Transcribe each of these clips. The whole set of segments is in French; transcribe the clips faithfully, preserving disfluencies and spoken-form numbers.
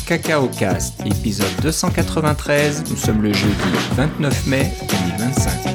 CacaoCast, épisode deux cent quatre-vingt-treize. Nous sommes le jeudi vingt-neuf mai deux mille vingt-cinq.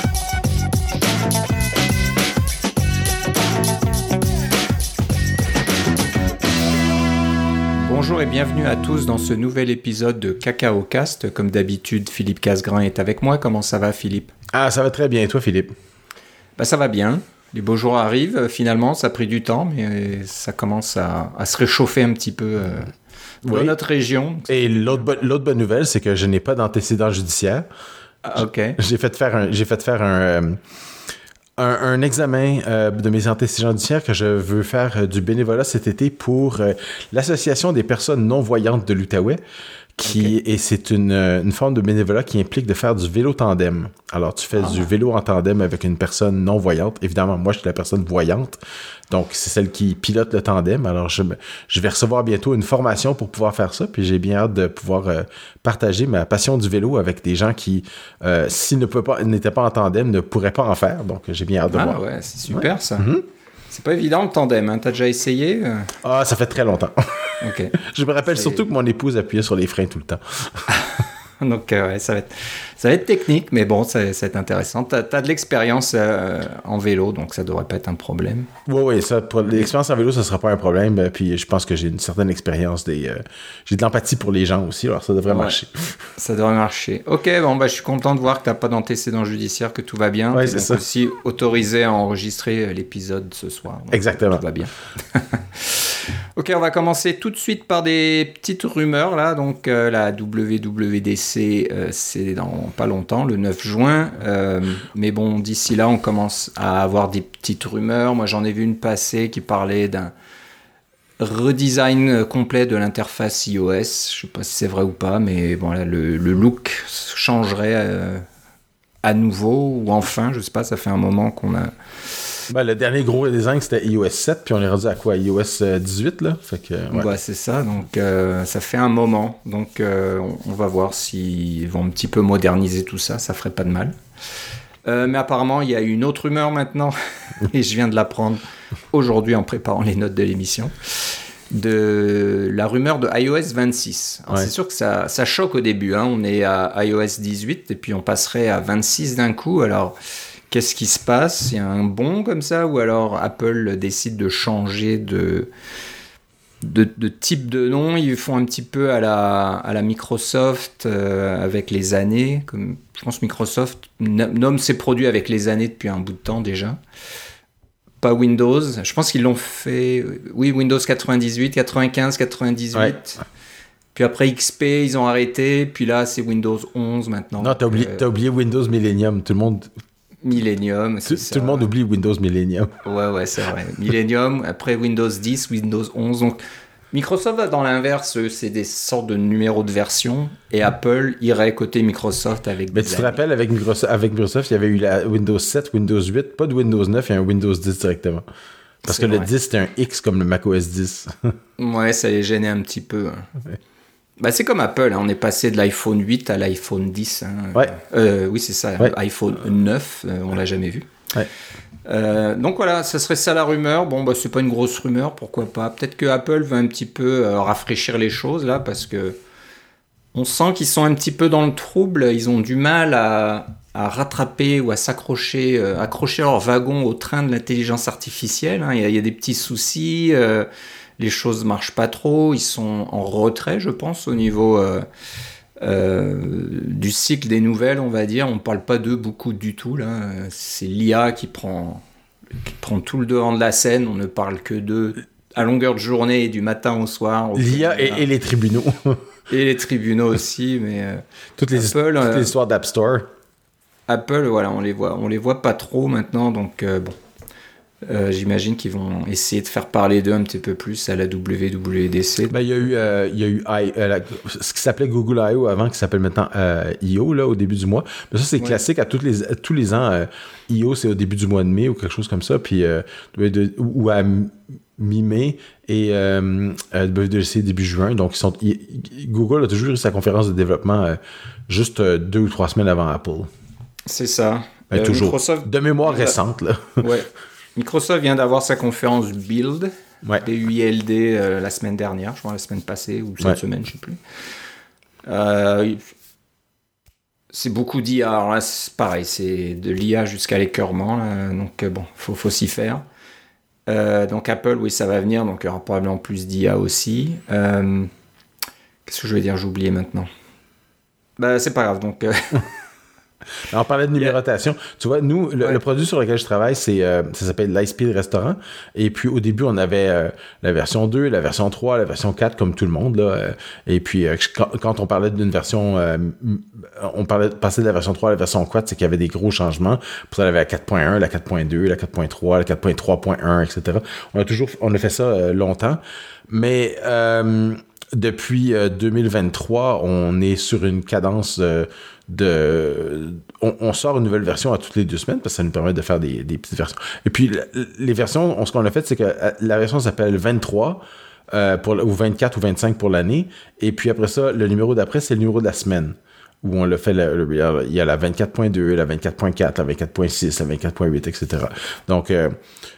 Bonjour et bienvenue à tous dans ce nouvel épisode de CacaoCast. Comme d'habitude, Philippe Casgrain est avec moi. Comment ça va, Philippe ? Ah, ça va très bien. Et toi, Philippe ? Bah, ça va bien. Les beaux jours arrivent. Finalement, ça a pris du temps, mais ça commence à, à se réchauffer un petit peu euh, dans oui. notre région. Et l'autre, bo- l'autre bonne nouvelle, c'est que je n'ai pas d'antécédent judiciaire. Ah, OK. J'ai fait faire un, j'ai fait faire un, euh, un, un examen euh, de mes antécédents judiciaires que je veux faire euh, du bénévolat cet été pour euh, l'Association des personnes non-voyantes de l'Outaouais. Qui, okay. Et c'est une, une forme de bénévolat qui implique de faire du vélo tandem. Alors, tu fais ah. du vélo en tandem avec une personne non-voyante. Évidemment, moi, je suis la personne voyante. Donc, c'est celle qui pilote le tandem. Alors, je, je vais recevoir bientôt une formation pour pouvoir faire ça. Puis, j'ai bien hâte de pouvoir euh, partager ma passion du vélo avec des gens qui, euh, s'ils ne pouvaient pas, n'étaient pas en tandem, ne pourraient pas en faire. Donc, j'ai bien hâte de ah, voir. Ah ouais, c'est super ouais. ça. Mm-hmm. C'est pas évident le tandem, hein? T'as déjà essayé? Ah, ça fait très longtemps. OK. Je me rappelle c'est... surtout que mon épouse appuyait sur les freins tout le temps. Donc, euh, ouais, ça va être, ça va être technique, mais bon, ça, ça va être intéressant. T'as, t'as de l'expérience euh, en vélo, donc ça devrait pas être un problème. Oui, oui, ça, pour l'expérience en vélo, ça sera pas un problème. Puis je pense que j'ai une certaine expérience, des, euh, j'ai de l'empathie pour les gens aussi, alors ça devrait ouais, marcher. Ça devrait marcher. OK, bon, bah, je suis content de voir que t'as pas d'antécédent judiciaire, que tout va bien. Oui, T'es c'est donc ça. aussi autorisé à enregistrer l'épisode ce soir. Donc, exactement. Tout va bien. OK, on va commencer tout de suite par des petites rumeurs, là. Donc, euh, la W W D C, euh, c'est dans pas longtemps, le neuf juin. Euh, mais bon, d'ici là, on commence à avoir des petites rumeurs. Moi, j'en ai vu une passer qui parlait d'un redesign complet de l'interface iOS. Je sais pas si c'est vrai ou pas, mais bon, là, le, le look changerait euh, à nouveau, ou enfin, je sais pas, ça fait un moment qu'on a... Ben, le dernier gros redesign, c'était iOS sept, puis on est rendu à quoi? iOS dix-huit, là? Fait que, ouais. Bah, c'est ça, donc euh, ça fait un moment. Donc euh, on, on va voir s'ils vont un petit peu moderniser tout ça, ça ferait pas de mal. Euh, mais apparemment, il y a une autre rumeur maintenant, et je viens de l'apprendre aujourd'hui en préparant les notes de l'émission, de la rumeur de iOS vingt-six. Alors, ouais. C'est sûr que ça, ça choque au début, hein. On est à iOS dix-huit, et puis on passerait à vingt-six d'un coup, alors... Qu'est-ce qui se passe? Il y a un bond comme ça, ou alors Apple décide de changer de, de, de type de nom? Ils font un petit peu à la, à la Microsoft euh, avec les années. Comme, je pense que Microsoft nomme ses produits avec les années depuis un bout de temps déjà. Pas Windows. Je pense qu'ils l'ont fait... Oui, Windows quatre-vingt-dix-huit, quatre-vingt-quinze, quatre-vingt-dix-huit. Ouais. Puis après X P, ils ont arrêté. Puis là, c'est Windows onze maintenant. Non, t'as oublié, euh... t'as oublié Windows Millennium. Tout le monde... Millennium, c'est tout, ça. Tout le monde oublie Windows Millennium. Ouais, ouais, c'est vrai. Millennium, après Windows dix, Windows onze. Donc, Microsoft va dans l'inverse, c'est des sortes de numéros de version. Et Apple irait côté Microsoft avec Mais des tu années. te rappelles, avec Microsoft, avec Microsoft, il y avait eu la Windows sept, Windows huit, pas de Windows neuf et un Windows dix directement. Parce c'est que vrai. Le dix, c'était un X comme le macOS dix. Ouais, ça les gênait un petit peu. Hein. Ouais. Bah, c'est comme Apple, hein. On est passé de l'iPhone huit à l'iPhone dix. Hein. Ouais. Euh, oui, c'est ça. Ouais. iPhone neuf, euh, on l'a jamais vu. Ouais. Euh, donc voilà, ça serait ça la rumeur. Bon, bah, c'est pas une grosse rumeur, pourquoi pas. Peut-être que Apple veut un petit peu euh, rafraîchir les choses là, parce que on sent qu'ils sont un petit peu dans le trouble. Ils ont du mal à, à rattraper ou à s'accrocher, euh, accrocher leur wagon au train de l'intelligence artificielle. Hein. Il y a, il y a des petits soucis. Euh, Les choses ne marchent pas trop, ils sont en retrait, je pense, au niveau euh, euh, du cycle des nouvelles, on va dire. On ne parle pas d'eux beaucoup du tout, là. C'est l'I A qui prend, qui prend tout le devant de la scène. On ne parle que d'eux à longueur de journée, du matin au soir. Au L'I A et, et les tribunaux. Et les tribunaux aussi, mais... Euh, toutes les, Apple, toutes euh, les histoires d'App Store. Apple, voilà, on les voit, on les voit pas trop maintenant, donc euh, bon... Euh, j'imagine qu'ils vont essayer de faire parler d'eux un petit peu plus à la W W D C. Ben, il y a eu, euh, il y a eu I, euh, la, ce qui s'appelait Google I O avant, qui s'appelle maintenant euh, I O, là, au début du mois. Mais ça, c'est ouais. classique. À, toutes les, à tous les ans, euh, I O, c'est au début du mois de mai ou quelque chose comme ça. Puis, euh, de, ou à mi-mai. Et euh, W W D C début juin. Donc, ils sont, ils, Google a toujours eu sa conférence de développement euh, juste euh, deux ou trois semaines avant Apple. C'est ça. Ben, euh, toujours. Microsoft... De mémoire récente, là. Ouais. Microsoft vient d'avoir sa conférence Build, Ouais. B U I L D euh, la semaine dernière, je crois, la semaine passée, ou cette ouais. semaine, je ne sais plus. Euh, c'est beaucoup d'I A. Alors là, c'est pareil, c'est de l'I A jusqu'à l'écœurement. Là, donc, bon, il faut, faut s'y faire. Euh, donc, Apple, oui, ça va venir. Donc, il y aura probablement plus d'I A aussi. Euh, qu'est-ce que je vais dire? J'ai oublié maintenant. Bah, c'est pas grave. Donc... Euh... Alors, on parlait de numérotation. Yeah. Tu vois, nous, le, ouais. le produit sur lequel je travaille, c'est, euh, ça s'appelle Lightspeed Restaurant. Et puis, au début, on avait euh, la version deux, la version trois, la version quatre, comme tout le monde. Là. Et puis, euh, quand, quand on parlait d'une version... Euh, on parlait de passer de la version trois à la version quatre, c'est qu'il y avait des gros changements. Pour ça, on avait la quatre point un, la quatre point deux, la quatre point trois, la quatre point trois point un, et cetera. On a toujours... On a fait ça euh, longtemps. Mais... Euh, depuis euh, deux mille vingt-trois, on est sur une cadence euh, de... On, on sort une nouvelle version à toutes les deux semaines parce que ça nous permet de faire des, des petites versions. Et puis, les versions, on, ce qu'on a fait, c'est que la version s'appelle vingt-trois euh, pour, ou vingt-quatre ou vingt-cinq pour l'année. Et puis après ça, le numéro d'après, c'est le numéro de la semaine. Où on le fait, le, le, il y a la vingt-quatre point deux, la vingt-quatre point quatre, la vingt-quatre point six, la vingt-quatre point huit, et cetera. Donc, euh,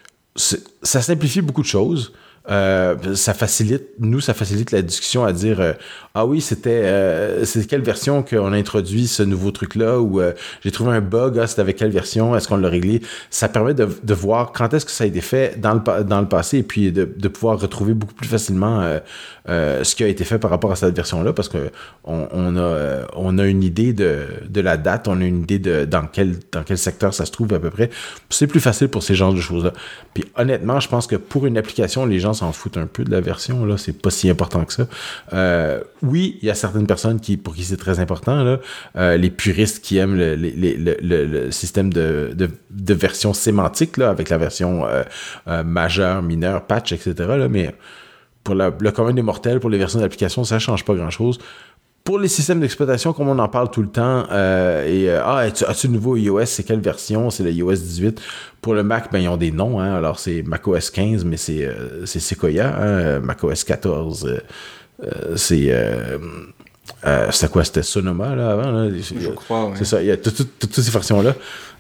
ça simplifie beaucoup de choses. Euh, ça facilite, nous, ça facilite la discussion à dire euh, ah oui, c'était euh, c'est quelle version qu'on a introduit ce nouveau truc-là ou euh, j'ai trouvé un bug, ah, c'était avec quelle version, est-ce qu'on l'a réglé? Ça permet de, de voir quand est-ce que ça a été fait dans le, dans le passé et puis de, de pouvoir retrouver beaucoup plus facilement euh, euh, ce qui a été fait par rapport à cette version-là parce que on, on, a, euh, on a une idée de, de la date, on a une idée de dans quel, dans quel secteur ça se trouve à peu près. C'est plus facile pour ces genres de choses-là. Puis honnêtement, je pense que pour une application, les gens s'en foutent un peu de la version, là, c'est pas si important que ça. Euh, oui, il y a certaines personnes qui, pour qui c'est très important, là, euh, les puristes qui aiment le, le, le, le, le système de, de, de version sémantique, là, avec la version euh, euh, majeure, mineure, patch, et cetera, là, mais pour la, le commun des mortels, pour les versions d'application, ça change pas grand-chose. Pour les systèmes d'exploitation, comme on en parle tout le temps, euh, et euh, ah, as-tu, as-tu le nouveau iOS? C'est quelle version? C'est le iOS dix-huit. Pour le Mac, ben ils ont des noms. Hein. Alors c'est macOS quinze, mais c'est euh, c'est Sequoia. Hein. macOS quatorze, euh, euh, c'est euh, euh, c'était quoi? C'était Sonoma là avant. Là. Je crois. Ouais. C'est ça. Il y a toutes ces versions-là.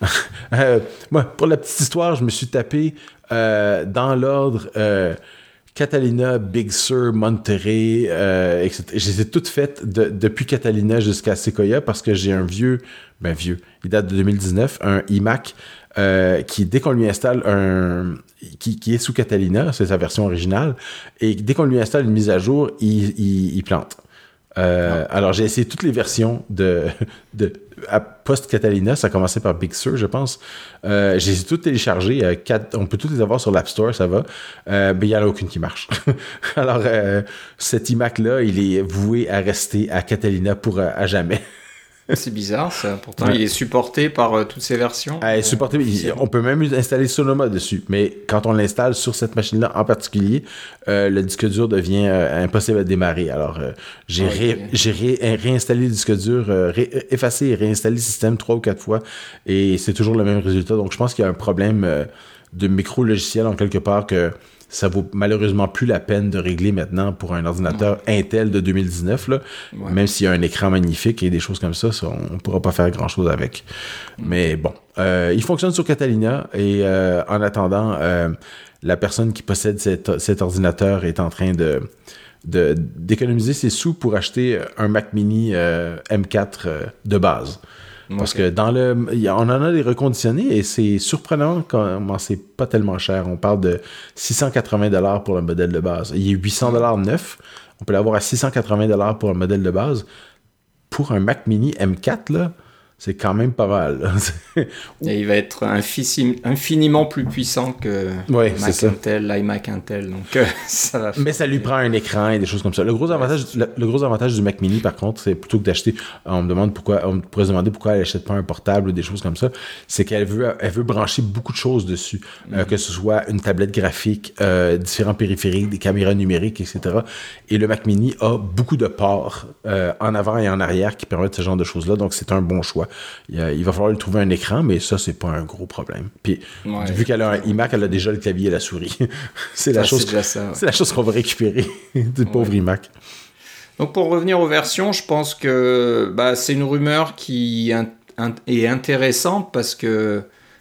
euh, moi, pour la petite histoire, je me suis tapé euh, dans l'ordre. Euh, Catalina, Big Sur, Monterey, euh, et cetera. Je les ai toutes faites de, depuis Catalina jusqu'à Sequoia parce que j'ai un vieux, ben vieux, il date de deux mille dix-neuf, un iMac euh, qui, dès qu'on lui installe un... Qui, qui est sous Catalina, c'est sa version originale, et dès qu'on lui installe une mise à jour, il, il, il plante. Euh, ah. Alors, j'ai essayé toutes les versions de, de à post-Catalina. Ça a commencé par Big Sur, je pense. Euh, j'ai essayé toutes téléchargées. Euh, quatre, on peut toutes les avoir sur l'App Store, ça va. Euh, mais il n'y en a aucune qui marche. Alors, euh, cet iMac-là, il est voué à rester à Catalina pour à, à jamais. C'est bizarre, ça. Pourtant, ouais. Il est supporté par euh, toutes ces versions. Euh, supporté, il, on peut même installer Sonoma dessus. Mais quand on l'installe sur cette machine-là en particulier, euh, le disque dur devient euh, impossible à démarrer. Alors, euh, j'ai, okay. ré, j'ai ré, réinstallé le disque dur, euh, ré, effacé et réinstallé le système trois ou quatre fois. Et c'est toujours le même résultat. Donc, je pense qu'il y a un problème euh, de micro-logiciel en quelque part que ça vaut malheureusement plus la peine de régler maintenant pour un ordinateur ouais. Intel de deux mille dix-neuf, là. Ouais. Même s'il y a un écran magnifique et des choses comme ça, ça on ne pourra pas faire grand-chose avec. Mm. Mais bon, euh, il fonctionne sur Catalina et euh, en attendant, euh, la personne qui possède cet, cet ordinateur est en train de, de, d'économiser ses sous pour acheter un Mac Mini euh, M quatre euh, de base. Parce okay. que dans le, on en a des reconditionnés et c'est surprenant comment c'est pas tellement cher. On parle de six cent quatre-vingts dollars pour le modèle de base. Il est huit cents dollars neuf. On peut l'avoir à six cent quatre-vingts dollars pour un modèle de base. Pour un Mac Mini M quatre, là, c'est quand même pas mal. Et il va être infissime, infiniment plus puissant que ouais, le Mac Intel, l'iMac Intel. Donc, euh, ça va Mais ça lui prend un écran et des choses comme ça. Le gros avantage, ouais. le, le gros avantage du Mac Mini, par contre, c'est plutôt que d'acheter, on me demande pourquoi, on pourrait se demander pourquoi elle n'achète pas un portable ou des choses comme ça, c'est qu'elle veut, elle veut brancher beaucoup de choses dessus, mm-hmm. euh, que ce soit une tablette graphique, euh, différents périphériques, des caméras numériques, et cetera. Et le Mac Mini a beaucoup de ports euh, en avant et en arrière qui permettent ce genre de choses-là, donc c'est un bon choix. Il, a, il va falloir lui trouver un écran, mais ça, c'est pas un gros problème. Puis, ouais, vu qu'elle a un iMac, elle a déjà le clavier et la souris. c'est, la ça, chose, c'est, déjà ça, ouais. c'est la chose qu'on va récupérer du pauvre ouais. iMac. Donc, pour revenir aux versions, je pense que bah, c'est une rumeur qui in- in- est intéressante parce que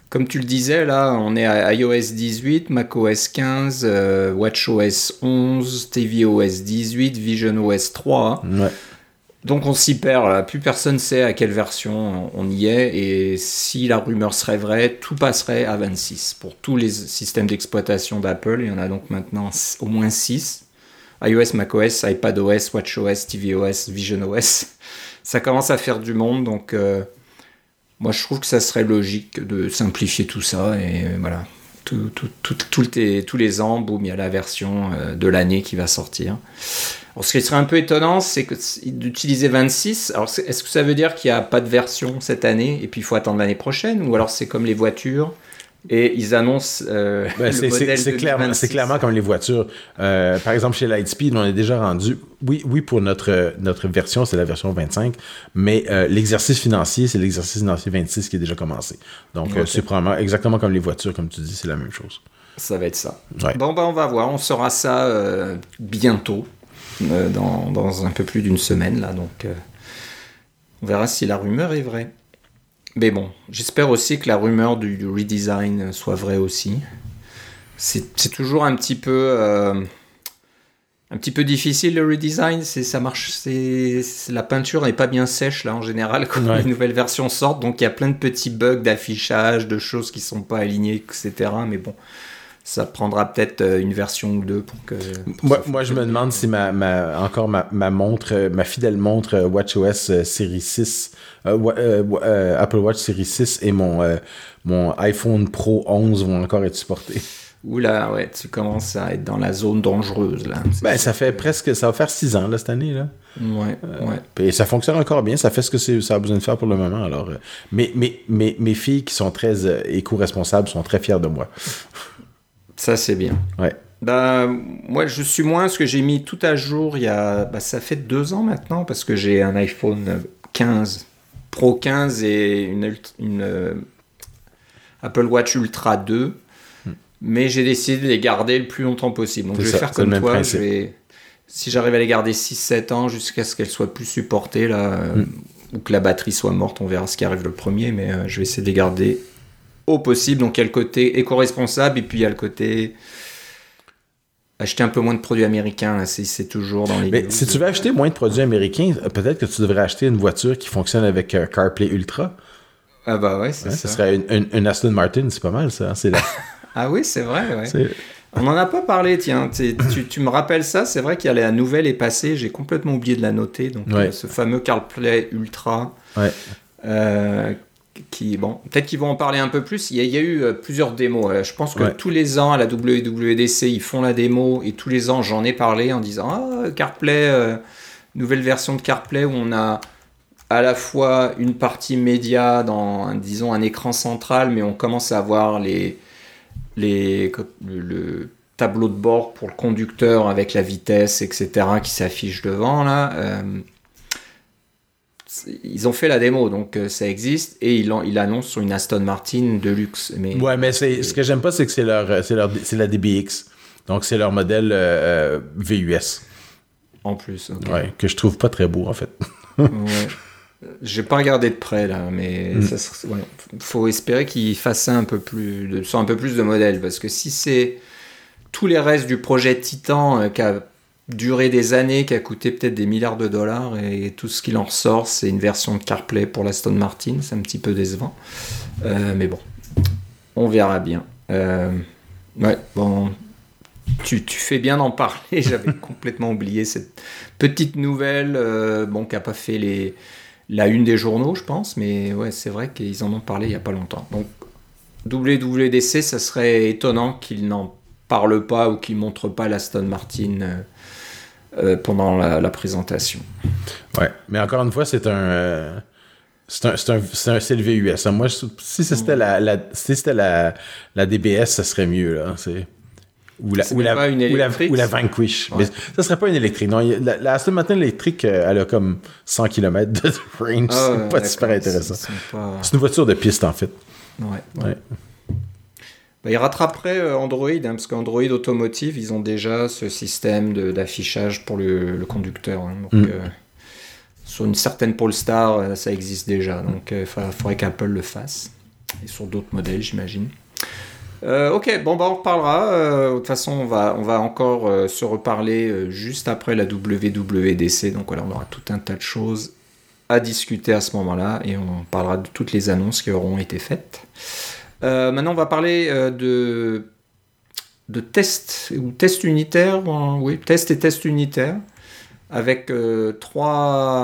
comme tu le disais, là, on est à iOS dix-huit, macOS quinze, euh, WatchOS onze, tvOS dix-huit, visionOS trois. Ouais. Donc on s'y perd, là. Plus personne sait à quelle version on y est. Et si la rumeur serait vraie, tout passerait à vingt-six. Pour tous les systèmes d'exploitation d'Apple, il y en a donc maintenant au moins six. iOS, macOS, iPadOS, WatchOS, tvOS, visionOS. Ça commence à faire du monde, donc euh, moi je trouve que ça serait logique de simplifier tout ça. Et euh, voilà, tout, tout, tout, tout les, tous les ans, boum, il y a la version euh, de l'année qui va sortir. Alors, ce qui serait un peu étonnant, c'est que, d'utiliser vingt-six. Alors, est-ce que ça veut dire qu'il n'y a pas de version cette année et puis il faut attendre l'année prochaine? Ou alors c'est comme les voitures et ils annoncent euh, ben, le c'est, modèle c'est, c'est, clairement, c'est clairement comme les voitures. Euh, par exemple, chez Lightspeed, on est déjà rendu... Oui, oui pour notre, notre version, c'est la version vingt-cinq, mais euh, l'exercice financier, c'est l'exercice financier vingt-six qui est déjà commencé. Donc, okay. euh, c'est probablement exactement comme les voitures, comme tu dis, c'est la même chose. Ça va être ça. Ouais. Bon, ben, on va voir. On saura ça euh, bientôt. Dans, dans un peu plus d'une semaine là, donc euh, on verra si la rumeur est vraie. Mais bon, j'espère aussi que la rumeur du, du redesign soit vraie aussi. C'est, c'est toujours un petit peu euh, un petit peu difficile le redesign. C'est ça marche. C'est, c'est la peinture n'est pas bien sèche là en général quand ouais. les nouvelles versions sortent. Donc il y a plein de petits bugs d'affichage, de choses qui sont pas alignées, et cetera. Mais bon. Ça prendra peut-être une version ou deux pour que... Pour moi, moi je me demande si ma, ma, encore ma, ma montre, ma fidèle montre WatchOS euh, série six, euh, euh, euh, Apple Watch série six et mon, euh, mon iPhone Pro onze vont encore être supportés. Oula, ouais, tu commences à être dans la zone dangereuse, là. Ben, ça fait presque... Ça va faire six ans, là, cette année, là. Ouais, euh, ouais. Et ça fonctionne encore bien. Ça fait ce que c'est, ça a besoin de faire pour le moment, alors... Euh, mais, mais, mais, mes filles, qui sont très euh, éco-responsables, sont très fières de moi. Ça, c'est bien. Ouais. Bah, moi, je suis moins, parce que j'ai mis tout à jour il y a... Bah, ça fait deux ans maintenant, parce que j'ai un iPhone quinze, Pro quinze et une, une euh, Apple Watch Ultra deux. Hmm. Mais j'ai décidé de les garder le plus longtemps possible. Donc, c'est je vais ça, faire comme toi. Je vais, si j'arrive à les garder six sept ans, jusqu'à ce qu'elles soient plus supportées, là, hmm. euh, ou que la batterie soit morte, on verra ce qui arrive le premier, mais euh, je vais essayer de les garder au possible. Donc il y a le côté éco-responsable et puis il y a le côté acheter un peu moins de produits américains là, c'est, c'est toujours dans les... Mais si tu veux acheter moins de produits américains, peut-être que tu devrais acheter une voiture qui fonctionne avec euh, CarPlay Ultra. Ah bah ouais, c'est ouais, ça. Ce serait une, une, une Aston Martin, c'est pas mal ça. C'est la... Ah oui, c'est vrai, ouais. C'est... On n'en a pas parlé, tiens. Tu, tu me rappelles ça, c'est vrai qu'il y a la nouvelle est passée, j'ai complètement oublié de la noter. Donc ouais. euh, ce fameux CarPlay Ultra... Ouais. Euh, qui, bon, peut-être qu'ils vont en parler un peu plus. Il y a, il y a eu euh, plusieurs démos. Euh, je pense que ouais. tous les ans à la W W D C, ils font la démo et tous les ans, j'en ai parlé en disant ah, CarPlay, euh, nouvelle version de CarPlay où on a à la fois une partie média dans, disons, un écran central, mais on commence à avoir les, les, le, le tableau de bord pour le conducteur avec la vitesse, et cetera qui s'affiche devant là. Euh, Ils ont fait la démo, donc euh, ça existe, et ils, il annoncent sur une Aston Martin de luxe. Mais, ouais, mais c'est, et... ce que j'aime pas, c'est que c'est, leur, c'est, leur, c'est la D B X. Donc c'est leur modèle euh, V U S. En plus, ok. Ouais, que je trouve pas très beau, en fait. Ouais. J'ai pas regardé de près, là, mais mm. ça, ouais. Faut espérer qu'ils fassent ça un peu plus, de, sur un peu plus de modèles, parce que si c'est tous les restes du projet Titan euh, qui a duré des années, qui a coûté peut-être des milliards de dollars, et tout ce qu'il en ressort, c'est une version de CarPlay pour l'Aston Martin. C'est un petit peu décevant. Euh, mais bon, on verra bien. Euh, ouais, bon, tu, tu fais bien d'en parler. J'avais complètement oublié cette petite nouvelle, euh, bon, qui n'a pas fait les, la une des journaux, je pense, mais ouais, c'est vrai qu'ils en ont parlé il n'y a pas longtemps. Donc, W W D C, ça serait étonnant qu'ils n'en parlent pas ou qu'ils ne montrent pas l'Aston Martin euh, Euh, pendant la, la présentation. Ouais, mais encore une fois, c'est un, euh, c'est un, c'est un, c'est un, c'est le V U S. Moi, si c'était la, la, si c'était la, la D B S, ça serait mieux là. C'est ou la, ou la, ou la, ou la Vanquish. Ouais. Mais ça serait pas une électrique. Non, la, la Aston Martin électrique, elle a comme cent kilomètres de range. Ah, c'est ouais, pas super intéressant. C'est, c'est, pas... c'est une voiture de piste en fait. Ouais. ouais. ouais. Bah, ils rattraperaient Android, hein, parce qu'Android Automotive, ils ont déjà ce système de, d'affichage pour le, le conducteur. Hein, donc, mm. euh, sur une certaine Polestar, ça existe déjà. Donc, il euh, faudrait qu'Apple le fasse. et sur d'autres modèles, j'imagine. Euh, ok, bon, bah, on reparlera. Euh, de toute façon, on va, on va encore euh, se reparler euh, juste après la W W D C. Donc voilà, on aura tout un tas de choses à discuter à ce moment-là et on parlera de toutes les annonces qui auront été faites. Euh, maintenant, on va parler euh, de, de tests ou tests unitaires. Euh, oui, tests et tests unitaires avec euh, trois,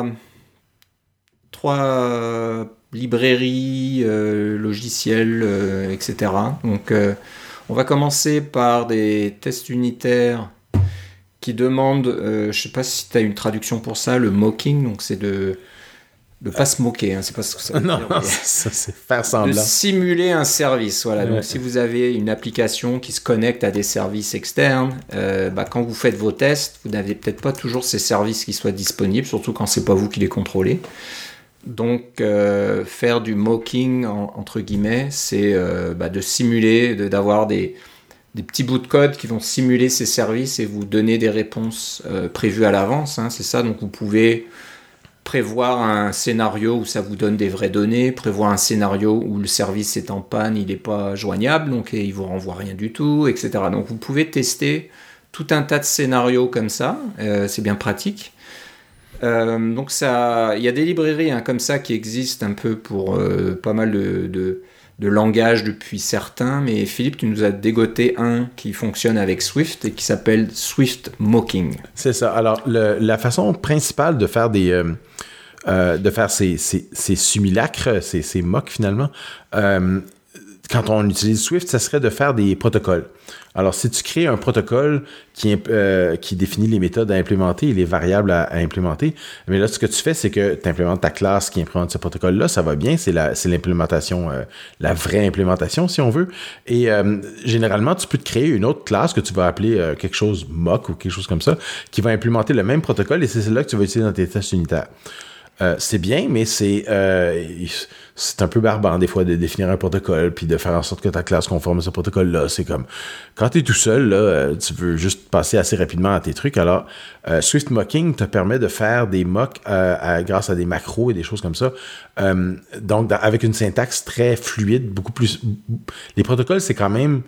trois librairies, euh, logiciels, euh, et cetera. Donc, euh, on va commencer par des tests unitaires qui demandent, euh, je ne sais pas si tu as une traduction pour ça, le mocking. Donc, c'est de ne pas se moquer, hein, c'est pas ce que ça veut non, dire. Non, ça, c'est faire semblant. De simuler un service, voilà. Ouais. Donc, si vous avez une application qui se connecte à des services externes, euh, bah, quand vous faites vos tests, vous n'avez peut-être pas toujours ces services qui soient disponibles, surtout quand c'est pas vous qui les contrôlez. Donc, euh, faire du mocking, en, entre guillemets, c'est euh, bah, de simuler, de, d'avoir des, des petits bouts de code qui vont simuler ces services et vous donner des réponses euh, prévues à l'avance, hein, c'est ça. Donc, vous pouvez prévoir un scénario où ça vous donne des vraies données, prévoir un scénario où le service est en panne, il n'est pas joignable, donc il ne vous renvoie rien du tout, et cetera. Donc vous pouvez tester tout un tas de scénarios comme ça, euh, c'est bien pratique. Euh, donc ça, il y a des librairies hein, comme ça qui existent un peu pour euh, pas mal de, de, de langages depuis certains, mais Philippe, tu nous as dégoté un qui fonctionne avec Swift et qui s'appelle Swift Mocking. C'est ça. Alors, le, la façon principale de faire des... Euh, euh, de faire ces, ces, ces simulacres, ces, ces mocks finalement, euh, quand on utilise Swift, ça serait de faire des protocoles. Alors, si tu crées un protocole qui, euh, qui définit les méthodes à implémenter et les variables à, à implémenter, mais là, ce que tu fais, c'est que tu implémentes ta classe qui implémente ce protocole-là, ça va bien, c'est, la, c'est l'implémentation, euh, la vraie implémentation, si on veut. Et euh, généralement, tu peux te créer une autre classe que tu vas appeler euh, quelque chose mock ou quelque chose comme ça, qui va implémenter le même protocole et c'est celle-là que tu vas utiliser dans tes tests unitaires. Euh, c'est bien, mais c'est euh, c'est un peu barbant des fois de définir un protocole puis de faire en sorte que ta classe conforme à ce protocole-là. C'est comme quand tu es tout seul, là, tu veux juste passer assez rapidement à tes trucs. Alors, euh, Swift Mocking te permet de faire des mocks euh, à, grâce à des macros et des choses comme ça. Euh, donc, dans, avec une syntaxe très fluide, beaucoup plus... Les protocoles, c'est quand même...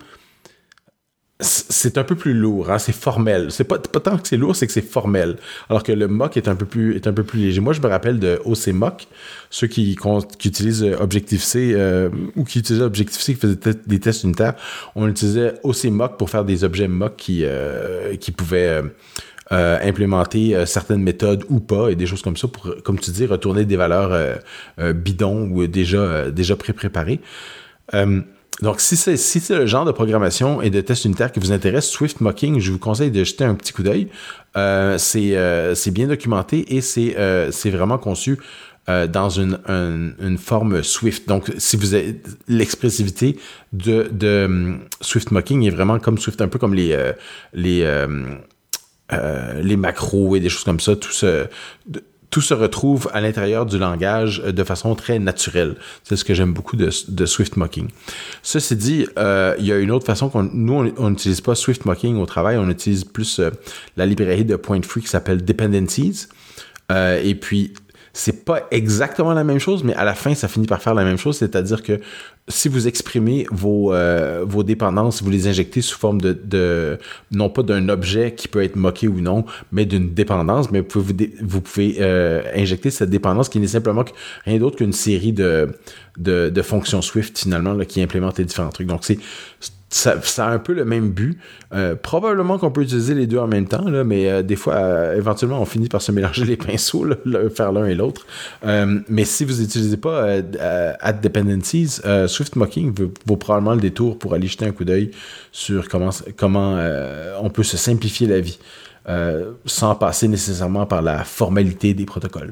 C'est un peu plus lourd, hein? C'est formel. C'est pas, pas tant que c'est lourd, c'est que c'est formel. Alors que le mock est un peu plus, est un peu plus léger. Moi, je me rappelle de O C Mock, ceux qui, qui utilisent Objective-C euh, ou qui utilisaient Objective-C, qui faisaient des tests unitaires. On utilisait O C Mock pour faire des objets mock qui, euh, qui pouvaient euh, euh, implémenter euh, certaines méthodes ou pas et des choses comme ça pour, comme tu dis, retourner des valeurs euh, euh, bidons ou déjà, euh, déjà pré-préparées. Euh, Donc, si c'est, si c'est le genre de programmation et de test unitaire qui vous intéresse, Swift Mocking, je vous conseille de jeter un petit coup d'œil. Euh, c'est, euh, c'est bien documenté et c'est, euh, c'est vraiment conçu euh, dans une, une, une forme Swift. Donc, si vous avez l'expressivité de, de Swift Mocking est vraiment comme Swift, un peu comme les, euh, les, euh, euh, les macros et des choses comme ça, tout ce... De, Tout se retrouve à l'intérieur du langage de façon très naturelle. C'est ce que j'aime beaucoup de, de Swift Mocking. Ceci dit, euh, il y a une autre façon qu'on nous, on n'utilise pas Swift Mocking au travail, on utilise plus euh, la librairie de Pointfree qui s'appelle Dependencies. Euh, et puis, c'est pas exactement la même chose, mais à la fin, ça finit par faire la même chose, c'est-à-dire que si vous exprimez vos, euh, vos dépendances, vous les injectez sous forme de, de, non pas d'un objet qui peut être moqué ou non, mais d'une dépendance, mais vous pouvez, vous, dé, vous pouvez euh, injecter cette dépendance qui n'est simplement que, rien d'autre qu'une série de, de, de fonctions Swift, finalement, là, qui implémentent les différents trucs. Donc, c'est Ça, ça a un peu le même but. Euh, probablement qu'on peut utiliser les deux en même temps, là, mais euh, des fois, euh, éventuellement, on finit par se mélanger les pinceaux, là, le, faire l'un et l'autre. Euh, mais si vous n'utilisez pas euh, euh, Add Dependencies, euh, Swift Mocking vaut, vaut probablement le détour pour aller jeter un coup d'œil sur comment, comment euh, on peut se simplifier la vie euh, sans passer nécessairement par la formalité des protocoles.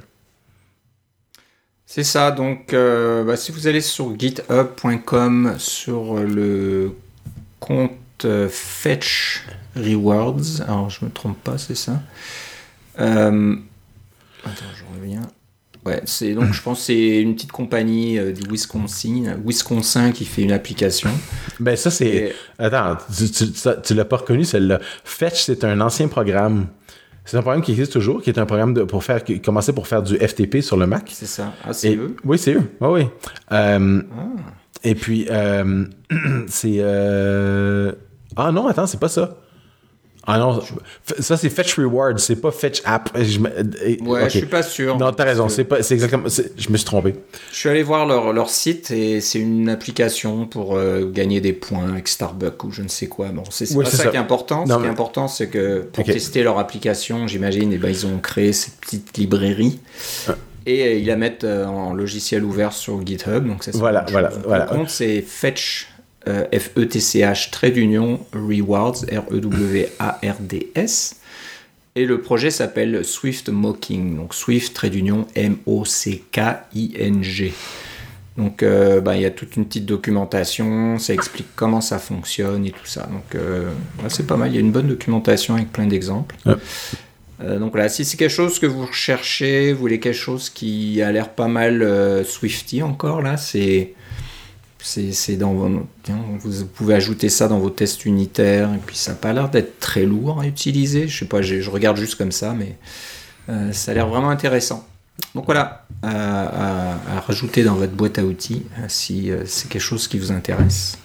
C'est ça, donc euh, bah, si vous allez sur github point com sur le compte euh, Fetch Rewards, alors je me trompe pas, c'est ça. Euh, attends, je reviens. Ouais, c'est donc je pense que c'est une petite compagnie euh, du Wisconsin, Wisconsin qui fait une application. Ben ça c'est. Et... Attends, tu, tu, tu, tu l'as pas reconnu celle-là. Fetch, c'est un ancien programme. C'est un programme qui existe toujours, qui est un programme de, pour faire, qui commençait pour faire du F T P sur le Mac. C'est ça. Ah, c'est Et, eux? Oui, c'est eux. Oh, oui. Euh, ah. Et puis, euh, c'est... Euh... Ah non, attends, c'est pas ça. Ah non, ça c'est Fetch Reward, c'est pas Fetch App. Je me... Ouais, okay. Je suis pas sûr. Non, t'as raison, que... c'est pas, c'est exactement, c'est... je me suis trompé. Je suis allé voir leur, leur site et c'est une application pour euh, gagner des points avec Starbucks ou je ne sais quoi. Bon, c'est, c'est ouais, pas c'est ça, ça qui est important. Non, Ce mais... qui est important, c'est que pour okay. tester leur application, j'imagine, eh ben, ils ont créé cette petite librairie. Ouais. Et euh, ils la mettent euh, en logiciel ouvert sur GitHub. Donc ça, c'est voilà, voilà, voilà. Par contre, c'est Fetch. Euh, F E T C H, trait d'union, Rewards, R E W A R D S. Et le projet s'appelle Swift Mocking. Donc Swift, trait d'union, M O C K I N G. Donc euh, bah, y a toute une petite documentation, ça explique comment ça fonctionne et tout ça. Donc euh, ouais, c'est pas mal, il y a une bonne documentation avec plein d'exemples. Ouais. Euh, donc là, si c'est quelque chose que vous recherchez, vous voulez quelque chose qui a l'air pas mal euh, Swifty encore, là, c'est... C'est, c'est dans, vous pouvez ajouter ça dans vos tests unitaires et puis ça n'a pas l'air d'être très lourd à utiliser. Je sais pas, je regarde juste comme ça, mais euh, ça a l'air vraiment intéressant. Donc voilà, à, à, à rajouter dans votre boîte à outils si euh, c'est quelque chose qui vous intéresse.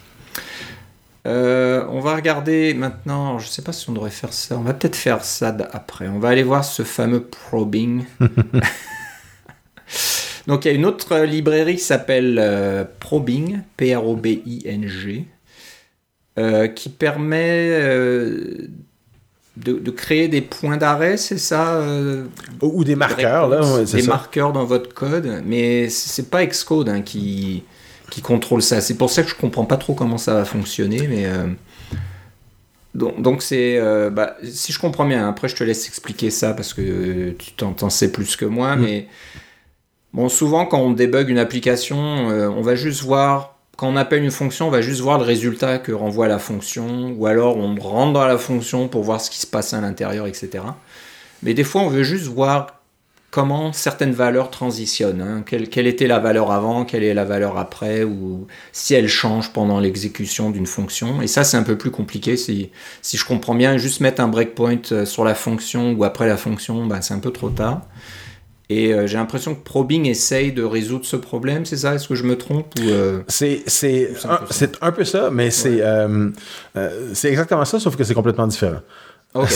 Euh, on va regarder maintenant, je ne sais pas si on devrait faire ça, on va peut-être faire ça après. On va aller voir ce fameux probing. Donc, il y a une autre librairie qui s'appelle euh, Probing, P R O B I N G, euh, qui permet euh, de, de créer des points d'arrêt, c'est ça euh, Ou des marqueurs, là. Ouais, c'est des ça. marqueurs dans votre code, mais c'est pas Xcode hein, qui, qui contrôle ça. C'est pour ça que je comprends pas trop comment ça va fonctionner, mais... Euh, donc, donc c'est... Euh, bah, si je comprends bien, après je te laisse expliquer ça, parce que tu t'en, t'en sais plus que moi, mmh. mais... Bon, souvent, quand on débug une application, euh, on va juste voir, quand on appelle une fonction, on va juste voir le résultat que renvoie la fonction, ou alors on rentre dans la fonction pour voir ce qui se passe à l'intérieur, et cetera. Mais des fois, on veut juste voir comment certaines valeurs transitionnent. Hein. Quelle, quelle était la valeur avant, quelle est la valeur après, ou si elle change pendant l'exécution d'une fonction. Et ça, c'est un peu plus compliqué. Si, si je comprends bien, juste mettre un breakpoint sur la fonction ou après la fonction, ben, c'est un peu trop tard. Et euh, j'ai l'impression que Probing essaye de résoudre ce problème, c'est ça? Est-ce que je me trompe ou euh... c'est, c'est, c'est, un, c'est un peu ça, mais ouais. c'est, euh, euh, c'est exactement ça, sauf que c'est complètement différent. Okay.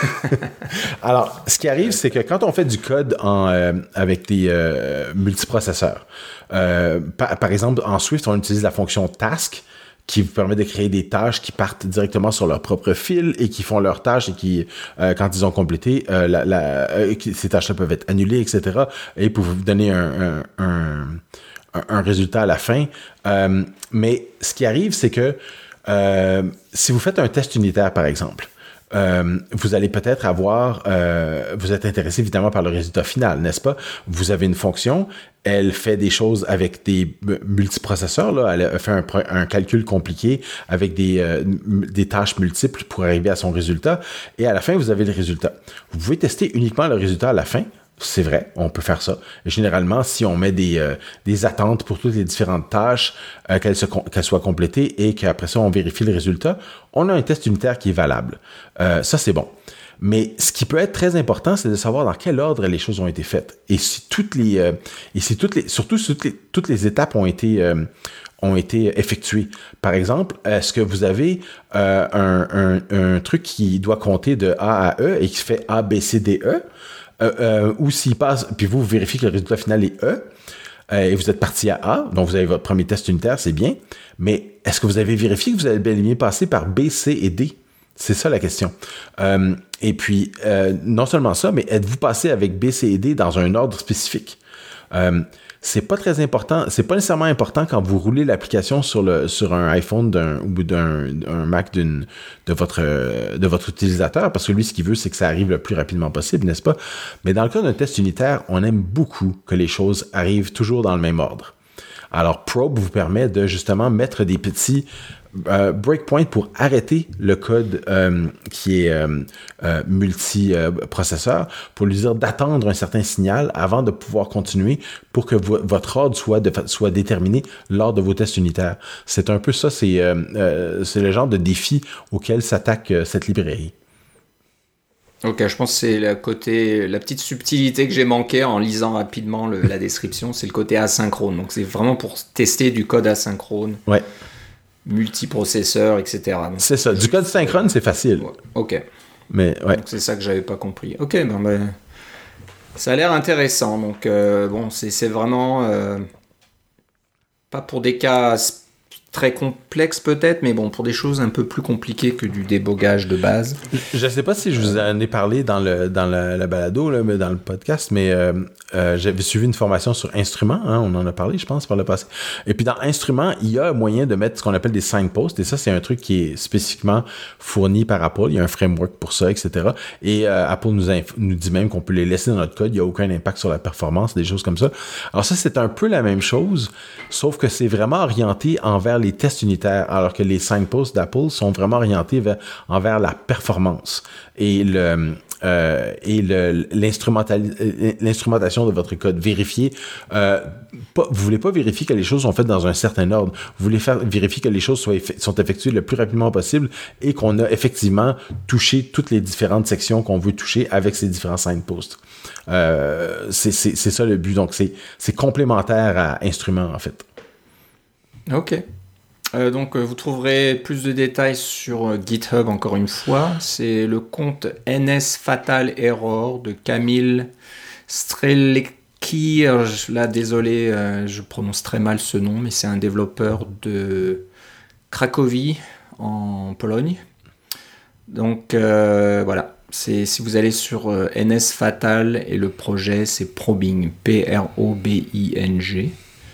Alors, ce qui arrive, c'est que quand on fait du code en, euh, avec des euh, multiprocesseurs, euh, par, par exemple, en Swift, on utilise la fonction task, qui vous permet de créer des tâches qui partent directement sur leur propre fil et qui font leurs tâches et qui, euh, quand ils ont complété, euh, la, la, euh, ces tâches-là peuvent être annulées, et cetera. Et pour vous donner un, un, un, un résultat à la fin. Euh, mais ce qui arrive, c'est que euh, si vous faites un test unitaire, par exemple, Euh, vous allez peut-être avoir, euh, vous êtes intéressé évidemment par le résultat final, n'est-ce pas? Vous avez une fonction, elle fait des choses avec des multiprocesseurs, là, elle fait un, un calcul compliqué avec des, euh, des tâches multiples pour arriver à son résultat, et à la fin, vous avez le résultat. Vous pouvez tester uniquement le résultat à la fin. C'est vrai, on peut faire ça. Généralement, si on met des, euh, des attentes pour toutes les différentes tâches, euh, qu'elles, se, qu'elles soient complétées et qu'après ça, on vérifie le résultat, on a un test unitaire qui est valable. Euh, ça, c'est bon. Mais ce qui peut être très important, c'est de savoir dans quel ordre les choses ont été faites. Et si toutes les, euh, et si toutes les, surtout si toutes les, toutes les étapes ont été, euh, ont été effectuées. Par exemple, est-ce que vous avez euh, un, un, un truc qui doit compter de A à E et qui fait A, B, C, D, E? Euh, euh, ou s'il passe, puis vous, vous vérifiez que le résultat final est E, euh, et vous êtes parti à A, donc vous avez votre premier test unitaire, c'est bien, mais est-ce que vous avez vérifié que vous avez bel et bien passé par B, C et D? C'est ça la question. Euh, et puis, euh, non seulement ça, mais êtes-vous passé avec B, C et D dans un ordre spécifique? Euh, c'est pas très important, c'est pas nécessairement important quand vous roulez l'application sur le sur un iPhone d'un, ou d'un un Mac d'une, de votre de votre utilisateur, parce que lui, ce qu'il veut, c'est que ça arrive le plus rapidement possible, n'est-ce pas? Mais dans le cas d'un test unitaire, on aime beaucoup que les choses arrivent toujours dans le même ordre. Alors, Probe vous permet de justement mettre des petits euh, breakpoints pour arrêter le code euh, qui est euh, euh, multi-processeur, pour lui dire d'attendre un certain signal avant de pouvoir continuer pour que vo- votre ordre soit, de, soit déterminé lors de vos tests unitaires. C'est un peu ça, c'est, euh, euh, c'est le genre de défi auquel s'attaque euh, cette librairie. Ok, je pense que c'est la, côté, la petite subtilité que j'ai manqué en lisant rapidement le, la description, c'est le côté asynchrone. Donc c'est vraiment pour tester du code asynchrone, ouais. multiprocesseur, et cetera. Donc, c'est ça. Du code synchrone, c'est facile. Ouais. Ok. Mais ouais. Donc c'est ça que j'avais pas compris. Ok, ben, ben ça a l'air intéressant. Donc euh, bon, c'est, c'est vraiment euh, pas pour des cas très complexe peut-être, mais bon, pour des choses un peu plus compliquées que du débogage de base. Je ne sais pas si je vous en ai parlé dans le dans la, la balado, là, mais dans le podcast, mais euh, euh, j'avais suivi une formation sur instruments, hein, on en a parlé, je pense, par le passé. Et puis dans instruments, il y a moyen de mettre ce qu'on appelle des signposts, et ça, c'est un truc qui est spécifiquement fourni par Apple. Il y a un framework pour ça, et cetera. Et euh, Apple nous, inf- nous dit même qu'on peut les laisser dans notre code, il n'y a aucun impact sur la performance, des choses comme ça. Alors ça, c'est un peu la même chose, sauf que c'est vraiment orienté envers les tests unitaires, alors que les signposts d'Apple sont vraiment orientés vers, envers la performance et le euh, et le, l'instrumental, l'instrumentation de votre code. Vérifier, euh, pas, vous voulez pas vérifier que les choses sont faites dans un certain ordre. Vous voulez faire vérifier que les choses soient eff- sont effectuées le plus rapidement possible et qu'on a effectivement touché toutes les différentes sections qu'on veut toucher avec ces différents signposts. Euh, c'est, c'est, c'est ça le but. Donc c'est, c'est complémentaire à instrument en fait. Ok. Euh, donc, euh, vous trouverez plus de détails sur euh, GitHub, encore une fois. C'est le compte N S Fatal Error de Kamil Strelecki. Alors, je, là, désolé, euh, je prononce très mal ce nom, mais c'est un développeur de Cracovie, en Pologne. Donc, euh, voilà. C'est, si vous allez sur euh, N S Fatal, et le projet, c'est Probing, P R O B I N G.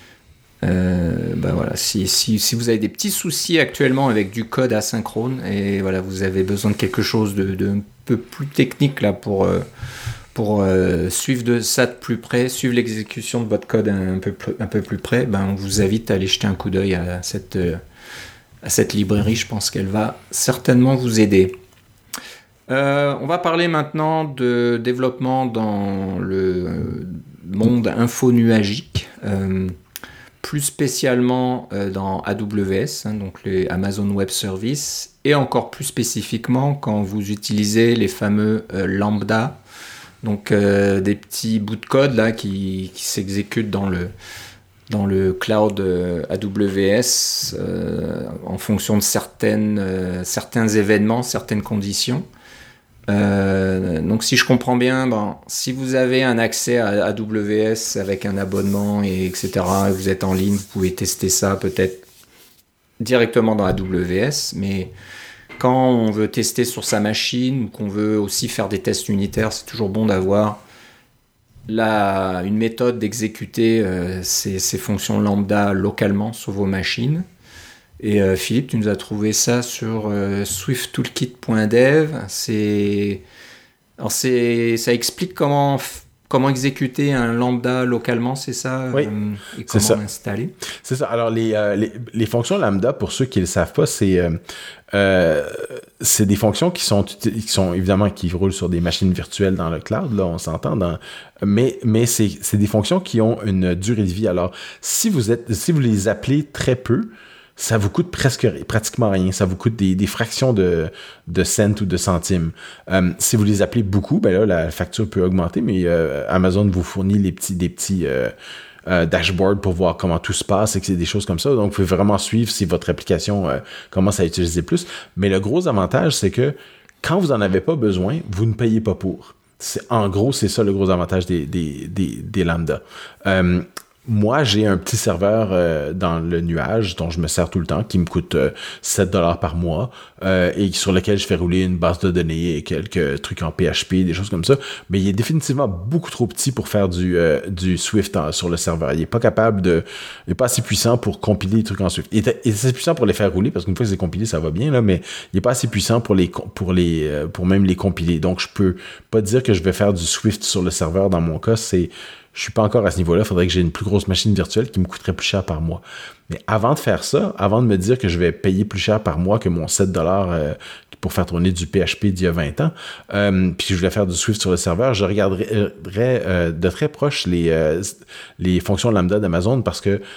Euh, bah voilà, si, si, si vous avez des petits soucis actuellement avec du code asynchrone et voilà, vous avez besoin de quelque chose de, de un peu plus technique là pour, euh, pour euh, suivre de ça de plus près, suivre l'exécution de votre code un, un, peu, un peu plus près, ben on vous invite à aller jeter un coup d'œil à cette, euh, à cette librairie. Je pense qu'elle va certainement vous aider. Euh, on va parler maintenant de développement dans le monde infonuagique. Euh, plus spécialement euh, dans A W S, hein, donc les Amazon Web Services, et encore plus spécifiquement quand vous utilisez les fameux euh, Lambda, donc euh, des petits bouts de code là, qui, qui s'exécutent dans le, dans le cloud euh, A W S euh, en fonction de certaines, euh, certains événements, certaines conditions. Euh, donc si je comprends bien, ben, si vous avez un accès à A W S avec un abonnement et etc, et vous êtes en ligne, vous pouvez tester ça peut-être directement dans A W S, mais quand on veut tester sur sa machine ou qu'on veut aussi faire des tests unitaires, c'est toujours bon d'avoir la, une méthode d'exécuter euh, ces, ces fonctions lambda localement sur vos machines. Et euh, Philippe, tu nous as trouvé ça sur euh, swift toolkit point dev. C'est... Alors c'est... Ça explique comment, f... comment exécuter un lambda localement, c'est ça? Oui, euh, et c'est comment ça. l'installer? C'est ça. Alors, les, euh, les, les fonctions lambda, pour ceux qui ne le savent pas, c'est, euh, euh, c'est des fonctions qui sont, qui sont évidemment qui roulent sur des machines virtuelles dans le cloud, là, on s'entend, dans, mais, mais c'est, c'est des fonctions qui ont une durée de vie. Alors, si vous, êtes, si vous les appelez très peu, ça vous coûte presque pratiquement rien. Ça vous coûte des, des fractions de, de cents ou de centimes. Euh, si vous les appelez beaucoup, ben là, la facture peut augmenter, mais euh, Amazon vous fournit les petits, des petits euh, euh, dashboards pour voir comment tout se passe et que c'est des choses comme ça. Donc, vous pouvez vraiment suivre si votre application euh, commence à utiliser plus. Mais le gros avantage, c'est que quand vous n'en avez pas besoin, vous ne payez pas pour. C'est, en gros, c'est ça le gros avantage des, des, des, des lambda. Euh, Moi, j'ai un petit serveur euh, dans le nuage dont je me sers tout le temps, qui me coûte euh, sept dollars par mois euh, et sur lequel je fais rouler une base de données et quelques trucs en P H P, des choses comme ça. Mais il est définitivement beaucoup trop petit pour faire du, euh, du Swift en, sur le serveur. Il est pas capable de... Il est pas assez puissant pour compiler des trucs en Swift. Il est, il est assez puissant pour les faire rouler, parce qu'une fois que c'est compilé, ça va bien, là, mais il est pas assez puissant pour les pour les euh, pour même les compiler. Donc, je peux pas dire que je vais faire du Swift sur le serveur dans mon cas. C'est... Je suis pas encore à ce niveau-là. Il faudrait que j'ai une plus grosse machine virtuelle qui me coûterait plus cher par mois. Mais avant de faire ça, avant de me dire que je vais payer plus cher par mois que mon sept dollars euh, pour faire tourner du P H P d'il y a vingt ans, euh, puis je voulais faire du Swift sur le serveur, je regarderais euh, de très proche les, euh, les fonctions lambda d'Amazon, parce que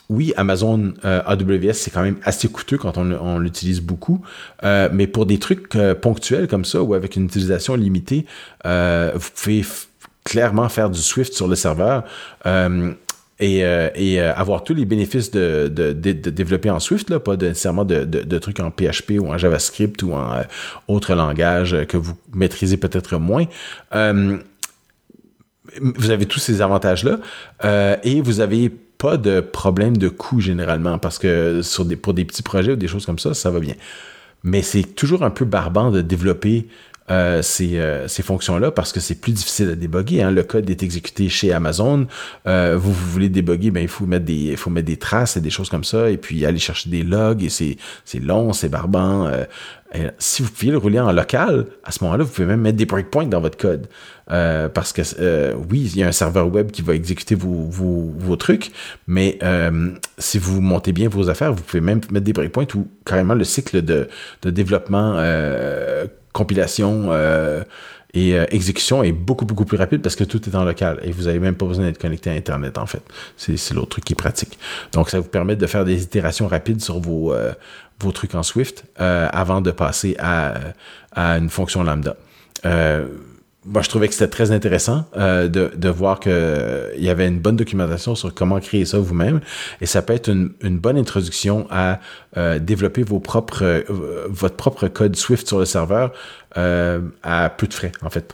oui, Amazon euh, A W S, c'est quand même assez coûteux quand on, on l'utilise beaucoup, euh, mais pour des trucs euh, ponctuels comme ça, ou avec une utilisation limitée, euh, vous pouvez f- clairement faire du Swift sur le serveur. Euh, Et, euh, et euh, avoir tous les bénéfices de, de, de, de développer en Swift, là, pas de, nécessairement de, de, de trucs en P H P ou en JavaScript ou en euh, autre langage que vous maîtrisez peut-être moins. Euh, vous avez tous ces avantages-là euh, et vous avez pas de problème de coût généralement parce que sur des, pour des petits projets ou des choses comme ça, ça va bien. Mais c'est toujours un peu barbant de développer Euh, ces, euh, ces fonctions-là parce que c'est plus difficile à débugger. Hein. Le code est exécuté chez Amazon. Euh, vous, vous voulez débugger, ben, il faut mettre des, il faut mettre des traces et des choses comme ça et puis aller chercher des logs et c'est, c'est long, c'est barbant. Euh, et si vous pouviez le rouler en local, à ce moment-là, vous pouvez même mettre des breakpoints dans votre code. Euh, parce que, euh, oui, il y a un serveur web qui va exécuter vos, vos, vos trucs, mais euh, si vous montez bien vos affaires, vous pouvez même mettre des breakpoints ou carrément le cycle de, de développement euh, compilation euh, et euh, exécution est beaucoup, beaucoup plus rapide parce que tout est en local et vous n'avez même pas besoin d'être connecté à Internet, en fait. C'est, c'est l'autre truc qui est pratique. Donc, ça vous permet de faire des itérations rapides sur vos, euh, vos trucs en Swift euh, avant de passer à, à une fonction lambda. Euh, moi, je trouvais que c'était très intéressant euh, de, de voir qu'il euh, y avait une bonne documentation sur comment créer ça vous-même. Et ça peut être une, une bonne introduction à euh, développer vos propres, euh, votre propre code Swift sur le serveur euh, à peu de frais, en fait.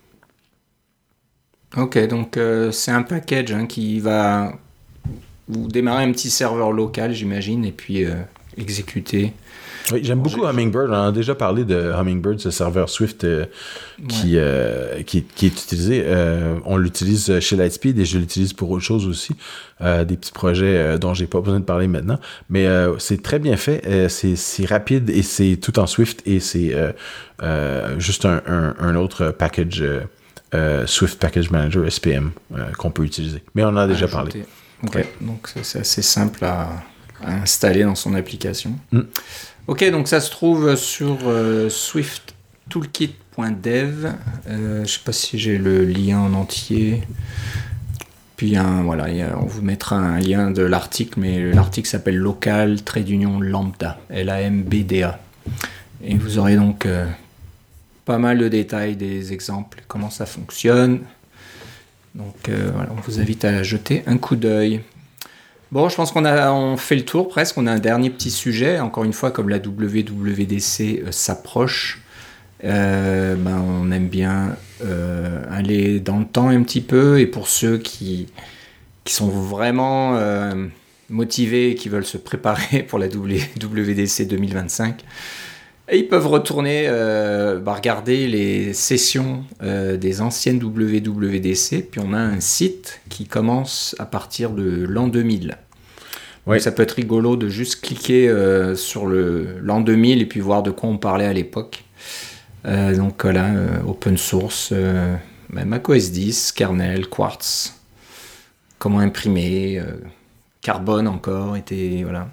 Ok, donc euh, c'est un package hein, qui va vous démarrer un petit serveur local, j'imagine, et puis euh, exécuter. Oui, j'aime beaucoup Hummingbird. On a déjà parlé de Hummingbird, ce serveur Swift euh, qui, ouais. euh, qui, qui est utilisé. Euh, on l'utilise chez Lightspeed et je l'utilise pour autre chose aussi. Euh, des petits projets euh, dont j'ai pas besoin de parler maintenant. Mais euh, c'est très bien fait. Euh, c'est, c'est rapide et c'est tout en Swift et c'est euh, euh, juste un, un, un autre package euh, euh, Swift Package Manager S P M euh, qu'on peut utiliser. Mais on en a déjà parlé. Ok, ouais. Donc c'est, c'est assez simple à, à installer dans son application. Mm. Ok, donc ça se trouve sur euh, swift toolkit point dev. Euh, je ne sais pas si j'ai le lien en entier. Puis un, voilà, a, on vous mettra un lien de l'article, mais l'article s'appelle Local trait d'union lambda, L A M B D A. Et vous aurez donc euh, pas mal de détails, des exemples, comment ça fonctionne. Donc euh, voilà, on vous invite à jeter un coup d'œil. Bon, je pense qu'on a on fait le tour presque. On a un dernier petit sujet. Encore une fois, comme la W W D C euh, s'approche, euh, ben, on aime bien euh, aller dans le temps un petit peu. Et pour ceux qui, qui sont vraiment euh, motivés et qui veulent se préparer pour la W W D C deux mille vingt-cinq, et ils peuvent retourner euh, bah, regarder les sessions euh, des anciennes W W D C. Puis on a un site qui commence à partir de l'an deux mille. Oui. Donc ça peut être rigolo de juste cliquer euh, sur le, l'an deux mille et puis voir de quoi on parlait à l'époque. Euh, donc voilà, euh, open source, euh, macOS dix, kernel, Quartz, comment imprimer, euh, Carbone encore, était voilà.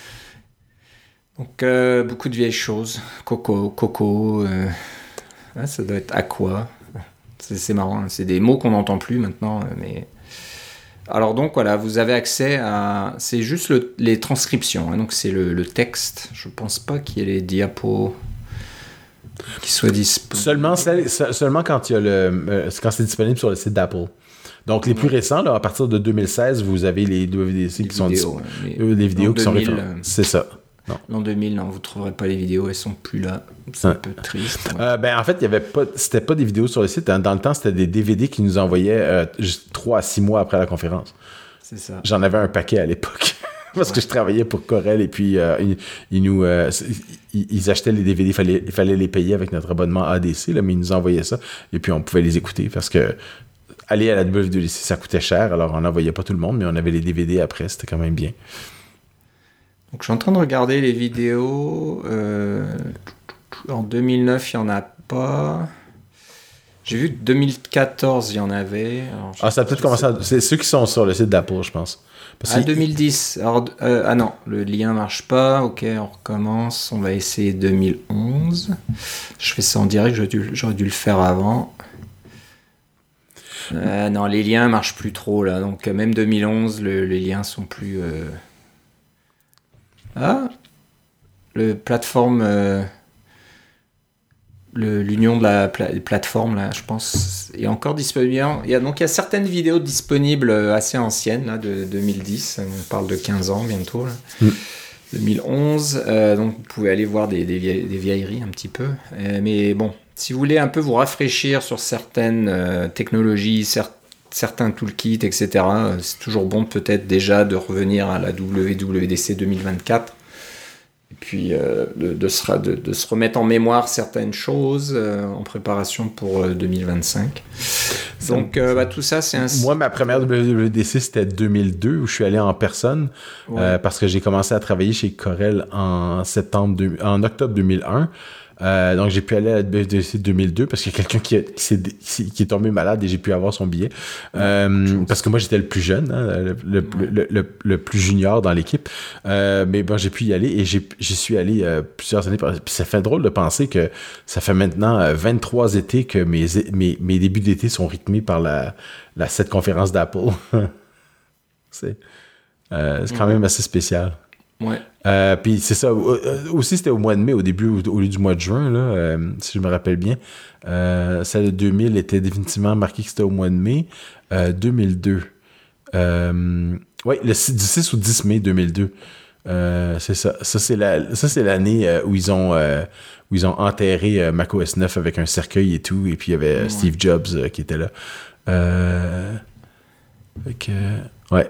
Donc, euh, beaucoup de vieilles choses. Coco, Coco, euh, hein, ça doit être Aqua. C'est, c'est marrant, hein. C'est des mots qu'on n'entend plus maintenant. Mais... Alors donc, voilà, vous avez accès à... C'est juste le, les transcriptions, hein. Donc c'est le, le texte. Je ne pense pas qu'il y ait les diapos qui soient disponibles. Seulement, seulement quand, il y a le, quand c'est disponible sur le site d'Apple. Donc, les plus récents, là, à partir de deux mille seize, vous avez les W W D C les qui vidéos, sont disponibles. Ouais, les vidéos qui deux mille, sont référentes. C'est ça. Non. L'an deux mille, non, vous ne trouverez pas les vidéos, elles sont plus là. C'est un peu triste. Ouais. Euh, ben, en fait, il y avait pas, c'était pas des vidéos sur le site. Dans le temps, c'était des D V D qui nous envoyaient euh, juste trois à six mois après la conférence. C'est ça. J'en avais un paquet à l'époque. Parce ouais. que je travaillais pour Corel et puis euh, ils, ils nous euh, ils, ils achetaient les D V D, il fallait, il fallait les payer avec notre abonnement A D C, là, mais ils nous envoyaient ça et puis on pouvait les écouter parce que aller à la W W D C, ça coûtait cher, alors on n'envoyait pas tout le monde, mais on avait les D V D après, c'était quand même bien. Donc, je suis en train de regarder les vidéos. Euh, en deux mille neuf, il n'y en a pas. J'ai vu que deux mille quatorze, il y en avait. Alors, ah, ça a peut-être commencé à... C'est ceux qui sont sur le site d'Apple, je pense. Parce ah, que... deux mille dix. Alors, euh, ah non, le lien ne marche pas. Ok, on recommence. On va essayer deux mille onze. Je fais ça en direct. J'aurais dû, j'aurais dû le faire avant. Euh, non, les liens ne marchent plus trop, là. Donc, même deux mille onze, le, les liens sont plus... Euh... Ah, le plateforme, euh, le, l'union de la pla- plateforme là, je pense, est encore disponible. Il y a donc il y a certaines vidéos disponibles assez anciennes là, de deux mille dix. On parle de quinze ans bientôt là. Mm. deux mille onze. Euh, donc vous pouvez aller voir des, des, vieilles, des vieilleries un petit peu. Euh, mais bon, si vous voulez un peu vous rafraîchir sur certaines euh, technologies, cer- certains toolkits, et cetera, euh, c'est toujours bon peut-être déjà de revenir à la W W D C deux mille vingt-quatre. Et puis euh, de, de, se, de, de se remettre en mémoire certaines choses euh, en préparation pour euh, deux mille vingt-cinq. Donc euh, bah, tout ça, c'est un... Moi, ma première W W D C, c'était deux mille deux, où je suis allé en personne, ouais. euh, parce que j'ai commencé à travailler chez Corel en septembre, deux, en octobre deux mille un. Euh, donc j'ai pu aller à la W W D C deux mille deux parce qu'il y a quelqu'un qui, a, qui, s'est, qui est tombé malade et j'ai pu avoir son billet. Euh, parce que moi j'étais le plus jeune, hein, le, le, ouais. le, le, le plus junior dans l'équipe. Euh, mais bon, j'ai pu y aller et j'ai, j'y suis allé euh, plusieurs années. Puis ça fait drôle de penser que ça fait maintenant euh, vingt-trois étés que mes, mes, mes débuts d'été sont rythmés par la, la cette conférence d'Apple. c'est, euh, c'est quand ouais. même assez spécial. Ouais. Euh, puis c'est ça. Euh, aussi, c'était au mois de mai, au début, au, au lieu du mois de juin, là, euh, si je me rappelle bien. Euh, celle de deux mille était définitivement marquée que c'était au mois de mai. Euh, deux mille deux. Euh, oui, le six, du six au dix mai deux mille deux. Euh, c'est ça. Ça, c'est, la, ça, c'est l'année euh, où ils ont euh, où ils ont enterré euh, macOS neuf avec un cercueil et tout. Et puis, il y avait ouais. Steve Jobs euh, qui était là. Euh, fait que, ouais.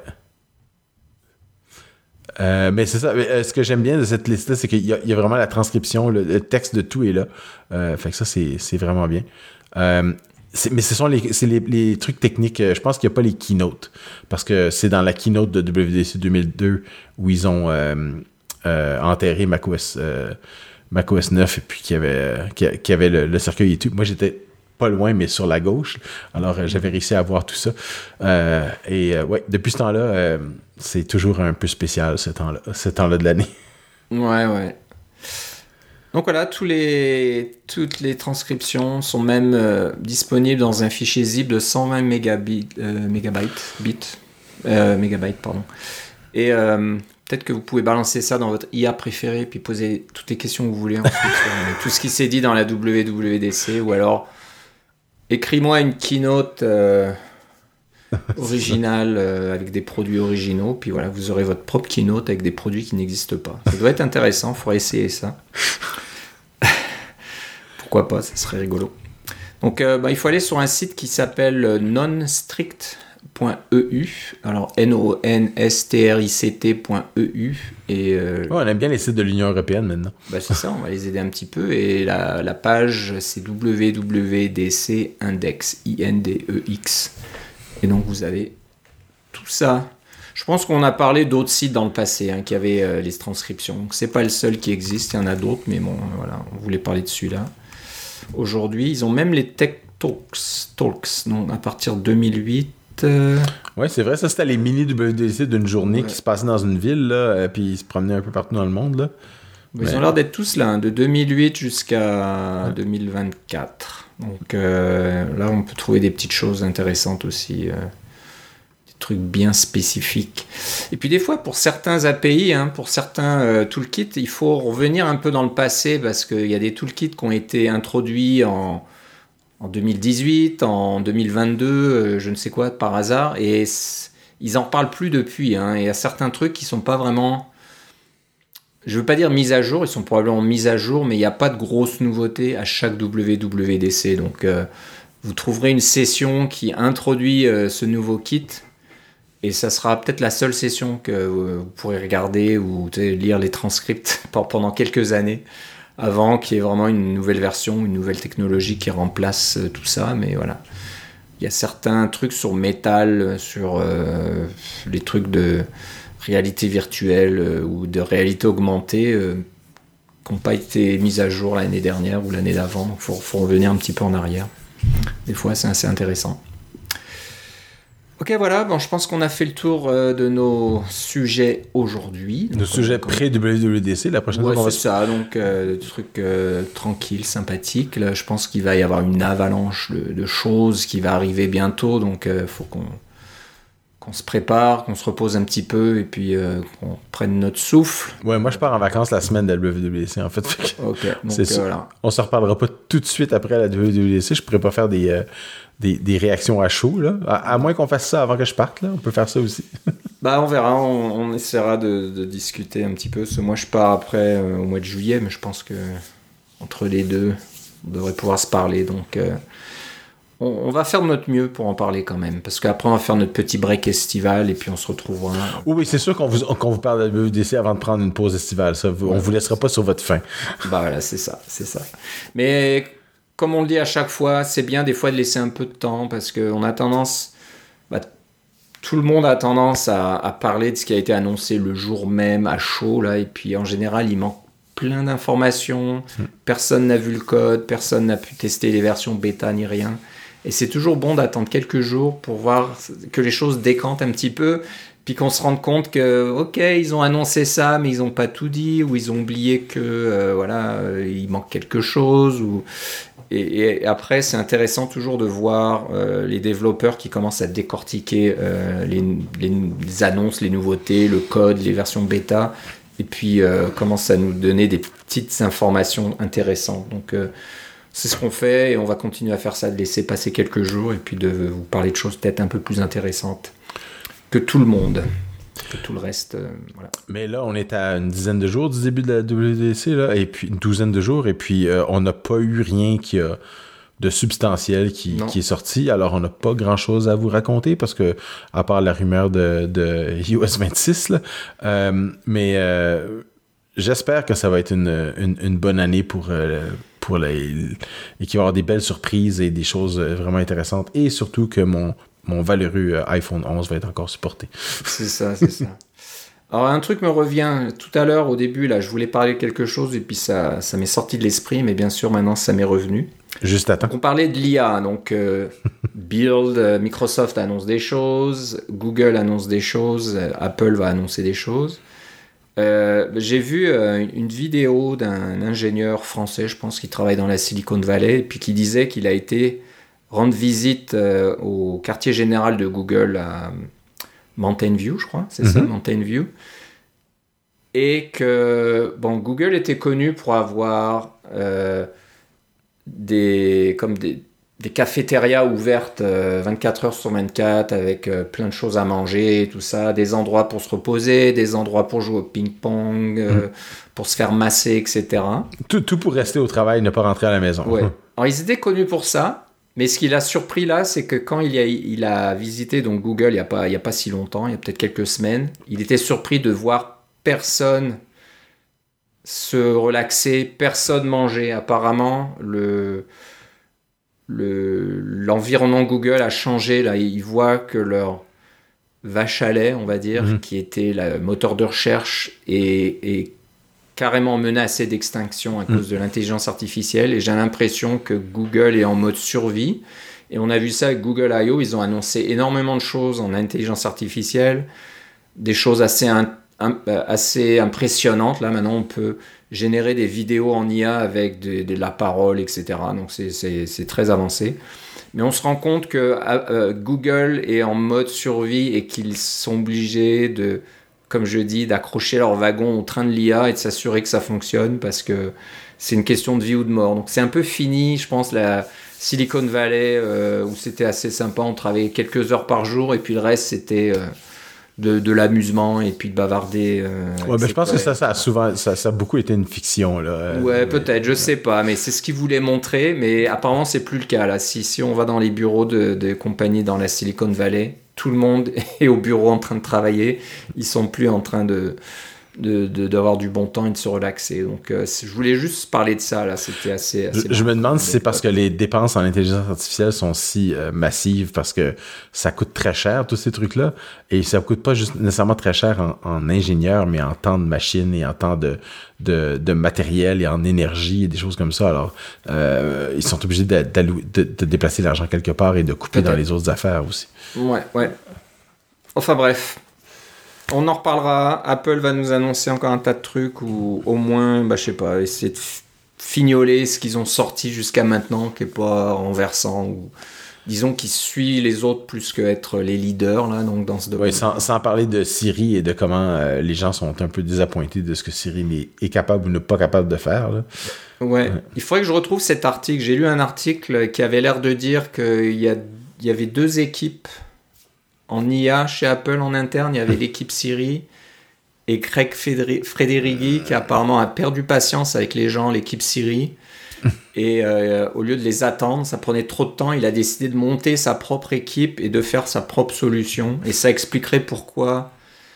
Euh, mais c'est ça. Mais, euh, ce que j'aime bien de cette liste-là, c'est qu'il y a, il y a vraiment la transcription, le, le texte de tout est là. Euh, fait que ça, c'est, c'est vraiment bien. Euh, c'est, mais ce sont les, c'est les, les trucs techniques. Je pense qu'il n'y a pas les keynotes. Parce que c'est dans la keynote de W W D C deux mille deux où ils ont euh, euh, enterré macOS, euh, macOS neuf et puis qu'il y avait, qu'il y avait le, le cercueil et tout. Moi, j'étais pas loin, mais sur la gauche. Alors, euh, j'avais réussi à voir tout ça. Euh, et euh, ouais, depuis ce temps-là, euh, c'est toujours un peu spécial, ce temps-là, ce temps-là de l'année. Ouais, ouais. Donc voilà, tous les, toutes les transcriptions sont même euh, disponibles dans un fichier zip de cent vingt mégabits, euh, mégabytes, bits, euh, mégabytes, pardon. Et euh, peut-être que vous pouvez balancer ça dans votre I A préférée, puis poser toutes les questions que vous voulez ensuite sur tout ce qui s'est dit dans la W W D C, ou alors écris-moi une keynote euh, originale euh, avec des produits originaux, puis voilà, vous aurez votre propre keynote avec des produits qui n'existent pas. Ça doit être intéressant, il faudrait essayer ça. Pourquoi pas, ça serait rigolo. Donc euh, bah, il faut aller sur un site qui s'appelle nonstrict point e u, alors N O N S T R I C T point E U. Et, euh, ouais, on aime bien les sites de l'Union européenne maintenant. Bah c'est ça, on va les aider un petit peu. Et la, la page, c'est W W D C Index, I N D E X. Et donc vous avez tout ça. Je pense qu'on a parlé d'autres sites dans le passé hein, qui avaient euh, les transcriptions. Donc c'est pas le seul qui existe, il y en a d'autres, mais bon, euh, voilà, on voulait parler de celui-là. Aujourd'hui, ils ont même les Tech Talks, Talks donc à partir de deux mille huit. Euh... Oui, c'est vrai, ça c'était les mini W W D C d'une journée ouais. qui se passait dans une ville, là, et puis ils se promenaient un peu partout dans le monde. Là. Ils Mais... ont l'air d'être tous là, hein, de deux mille huit jusqu'à ouais. deux mille vingt-quatre. Donc euh, là, on peut trouver des petites choses intéressantes aussi, euh, des trucs bien spécifiques. Et puis des fois, pour certains A P I, hein, pour certains euh, toolkits, il faut revenir un peu dans le passé parce qu'il y a des toolkits qui ont été introduits en... en deux mille dix-huit, en deux mille vingt-deux, euh, je ne sais quoi, par hasard, et ils n'en reparlent plus depuis. Hein, et il y a certains trucs qui ne sont pas vraiment, je ne veux pas dire mis à jour, ils sont probablement mis à jour, mais il n'y a pas de grosses nouveautés à chaque W W D C. Donc, euh, vous trouverez une session qui introduit euh, ce nouveau kit, et ça sera peut-être la seule session que euh, vous pourrez regarder ou lire les transcripts pendant quelques années. Avant qu'il y ait vraiment une nouvelle version, une nouvelle technologie qui remplace euh, tout ça, mais voilà. Il y a certains trucs sur Metal, sur euh, les trucs de réalité virtuelle euh, ou de réalité augmentée euh, qui n'ont pas été mis à jour l'année dernière ou l'année d'avant, donc il faut, faut revenir un petit peu en arrière. Des fois, c'est assez intéressant. Ok, voilà, bon, je pense qu'on a fait le tour euh, de nos sujets aujourd'hui. Nos sujets pré-W W D C, la prochaine ouais, fois. Ouais, c'est ça, donc euh, des trucs euh, tranquilles, sympathiques. Là, je pense qu'il va y avoir une avalanche de, de choses qui va arriver bientôt, donc il euh, faut qu'on, qu'on se prépare, qu'on se repose un petit peu et puis euh, qu'on prenne notre souffle. Ouais, moi je pars en vacances la semaine de la W W D C en fait. Ok, donc c'est euh, voilà. On se reparlera pas tout de suite après la W W D C. Je pourrais pas faire des, euh, des, des réactions à chaud, là. À, à moins qu'on fasse ça avant que je parte, là. On peut faire ça aussi. Bah on verra, on, on essaiera de, de discuter un petit peu. Parce que moi je pars après euh, au mois de juillet, mais je pense que entre les deux, on devrait pouvoir se parler. Donc euh, on, on va faire de notre mieux pour en parler quand même. Parce qu'après on va faire notre petit break estival et puis on se retrouvera. Oui, oui, c'est sûr qu'on vous, qu'on vous parle de la W W D C avant de prendre une pause estivale. Ça, vous, ouais. On vous laissera pas sur votre faim. Bah voilà, c'est ça, c'est ça. Mais comme on le dit à chaque fois, c'est bien des fois de laisser un peu de temps parce qu'on a tendance... Bah, tout le monde a tendance à, à parler de ce qui a été annoncé le jour même, à chaud, là, et puis en général, il manque plein d'informations, mmh. Personne n'a vu le code, personne n'a pu tester les versions bêta ni rien, et c'est toujours bon d'attendre quelques jours pour voir que les choses décantent un petit peu, puis qu'on se rende compte que, ok, ils ont annoncé ça, mais ils n'ont pas tout dit, ou ils ont oublié que, euh, voilà, euh, il manque quelque chose, ou... Et, et après, c'est intéressant toujours de voir euh, les développeurs qui commencent à décortiquer euh, les, les, les annonces, les nouveautés, le code, les versions bêta, et puis euh, commencent à nous donner des petites informations intéressantes. Donc, euh, c'est ce qu'on fait, et on va continuer à faire ça, de laisser passer quelques jours, et puis de vous parler de choses peut-être un peu plus intéressantes que tout le monde. Que tout le reste, euh, voilà. Mais là, on est à une dizaine de jours du début de la W W D C, là, et puis une douzaine de jours, et puis euh, on n'a pas eu rien qui a de substantiel qui, qui est sorti, alors on n'a pas grand-chose à vous raconter, parce que, à part la rumeur de, de I O S vingt-six, là, euh, mais euh, j'espère que ça va être une, une, une bonne année pour... Euh, pour les, et qu'il va y avoir des belles surprises et des choses vraiment intéressantes, et surtout que mon Mon valeureux iPhone onze va être encore supporté. C'est ça, c'est ça. Alors, un truc me revient tout à l'heure, au début, là, je voulais parler de quelque chose, et puis ça, ça m'est sorti de l'esprit, mais bien sûr, maintenant, ça m'est revenu. Juste à temps. Donc, on parlait de l'I A, donc euh, Build, euh, Microsoft annonce des choses, Google annonce des choses, euh, Apple va annoncer des choses. Euh, j'ai vu euh, une vidéo d'un ingénieur français, je pense, qui travaille dans la Silicon Valley, et puis qui disait qu'il a été... rendre visite euh, au quartier général de Google à Mountain View, je crois, c'est mm-hmm. ça, Mountain View. Et que, bon, Google était connu pour avoir euh, des, comme des, des cafétérias ouvertes euh, vingt-quatre heures sur vingt-quatre avec euh, plein de choses à manger, tout ça, des endroits pour se reposer, des endroits pour jouer au ping-pong, euh, mm. pour se faire masser, et cetera. Tout, tout pour rester au travail, ne pas rentrer à la maison. Ouais. Alors, ils étaient connus pour ça. Mais ce qui l'a surpris là, c'est que quand il a, il a visité donc Google il n'y a pas, il y a pas si longtemps, il y a peut-être quelques semaines, il était surpris de voir personne se relaxer, personne manger. Apparemment, le, le, l'environnement Google a changé. Là, il voit que leur vache à lait, on va dire, mmh. qui était le moteur de recherche, est, est carrément menacé d'extinction à cause mmh. de l'intelligence artificielle, et j'ai l'impression que Google est en mode survie, et on a vu ça avec Google I O. Ils ont annoncé énormément de choses en intelligence artificielle, des choses assez, un, un, assez impressionnantes. Là maintenant on peut générer des vidéos en I A avec de, de la parole, et cetera. Donc c'est, c'est, c'est très avancé, mais on se rend compte que euh, Google est en mode survie et qu'ils sont obligés de, comme je dis, d'accrocher leur wagon au train de l'I A et de s'assurer que ça fonctionne, parce que c'est une question de vie ou de mort. Donc c'est un peu fini, je pense, la Silicon Valley, euh, où c'était assez sympa, on travaillait quelques heures par jour, et puis le reste c'était euh, de, de l'amusement et puis de bavarder. Euh, ouais, ben je pense que ça, ça a souvent, ça, ça a beaucoup été une fiction, là. Ouais, euh, peut-être, je sais pas, mais c'est ce qu'ils voulaient montrer, mais apparemment c'est plus le cas, là. Si, si on va dans les bureaux de, de compagnies dans la Silicon Valley, tout le monde est au bureau en train de travailler, ils sont plus en train de, de, de d'avoir du bon temps et de se relaxer. Donc euh, je voulais juste parler de ça, là, c'était assez, assez je, je me demande si c'est parce que les dépenses en intelligence artificielle sont si euh, massives, parce que ça coûte très cher, tous ces trucs-là, et ça coûte pas juste nécessairement très cher en, en ingénieur, mais en temps de machine et en temps de, de, de matériel et en énergie et des choses comme ça. Alors euh, ils sont obligés de, de, de déplacer l'argent quelque part et de couper Peut-être. Dans les autres affaires aussi. Ouais, ouais. Enfin bref, on en reparlera. Apple va nous annoncer encore un tas de trucs, ou au moins, bah, je sais pas, essayer de fignoler ce qu'ils ont sorti jusqu'à maintenant, qui est pas renversant ou disons qu'il suit les autres plus qu'être les leaders là, donc dans ce domaine. Oui, sans, sans parler de Siri et de comment euh, les gens sont un peu désappointés de ce que Siri est capable ou n'est pas capable de faire. Là. Ouais. ouais, il faudrait que je retrouve cet article. J'ai lu un article qui avait l'air de dire qu'il y, a, il y avait deux équipes en I A chez Apple en interne. Il y avait l'équipe Siri et Craig Federighi qui apparemment a perdu patience avec les gens, l'équipe Siri. Et euh, au lieu de les attendre, ça prenait trop de temps. Il a décidé de monter sa propre équipe et de faire sa propre solution. Et ça expliquerait pourquoi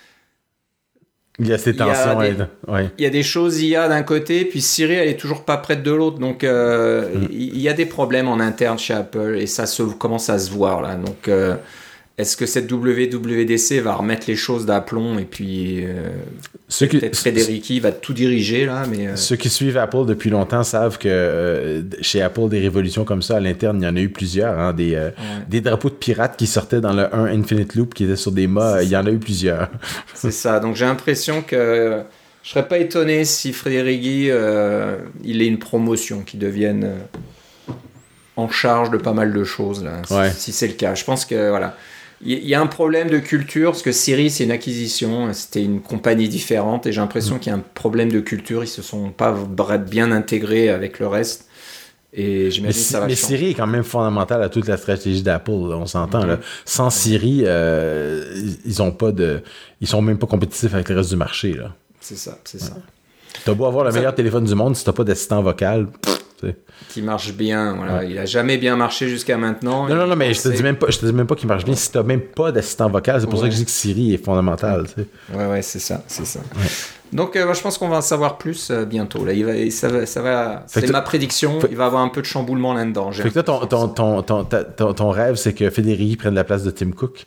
il y a ces tensions. Il y a des, ouais. il y a des choses I A d'un côté, puis Siri, elle est toujours pas prête de l'autre. Donc, euh, mm. il y a des problèmes en interne chez Apple et ça se, commence à se voir là. Donc, euh, est-ce que cette W W D C va remettre les choses d'aplomb et puis euh, peut-être Federighi va tout diriger là, mais euh... ceux qui suivent Apple depuis longtemps savent que euh, chez Apple des révolutions comme ça à l'interne, il y en a eu plusieurs, hein, des, euh, ouais. des drapeaux de pirates qui sortaient dans le un Infinite Loop qui étaient sur des mâts, il y en a eu plusieurs. C'est ça. Donc j'ai l'impression que je serais pas étonné si Federighi euh, il ait une promotion qui devienne euh, en charge de pas mal de choses là, si, ouais. si c'est le cas. Je pense que voilà. Il y a un problème de culture, parce que Siri, c'est une acquisition, c'était une compagnie différente, et j'ai l'impression mmh. qu'il y a un problème de culture, ils se sont pas bien intégrés avec le reste, et j'imagine mais, que ça va mais changer. Siri est quand même fondamental à toute la stratégie d'Apple, on s'entend, mmh. là. Sans Siri, euh, ils ont pas de... Ils sont même pas compétitifs avec le reste du marché, là. C'est ça, c'est ouais. ça. T'as beau avoir le ça... meilleur téléphone du monde, si t'as pas d'assistant vocal... Pff, qui marche bien, voilà. Ouais. Il a jamais bien marché jusqu'à maintenant. Non, non, non, mais je te dis même pas, je te dis même pas qu'il marche bien si t'as même pas d'assistant vocal. C'est pour ouais. ça que je dis que Siri est fondamental. Tu sais. Ouais, ouais, c'est ça, c'est ça. Ouais. Donc, euh, je pense qu'on va en savoir plus euh, bientôt. Là, il va, ça va, ça va. C'est t- ma prédiction. Fait... Il va y avoir un peu de chamboulement là-dedans. Fait que toi, ton, ton, ton, ton, ton, ton rêve, c'est que Federighi prenne la place de Tim Cook.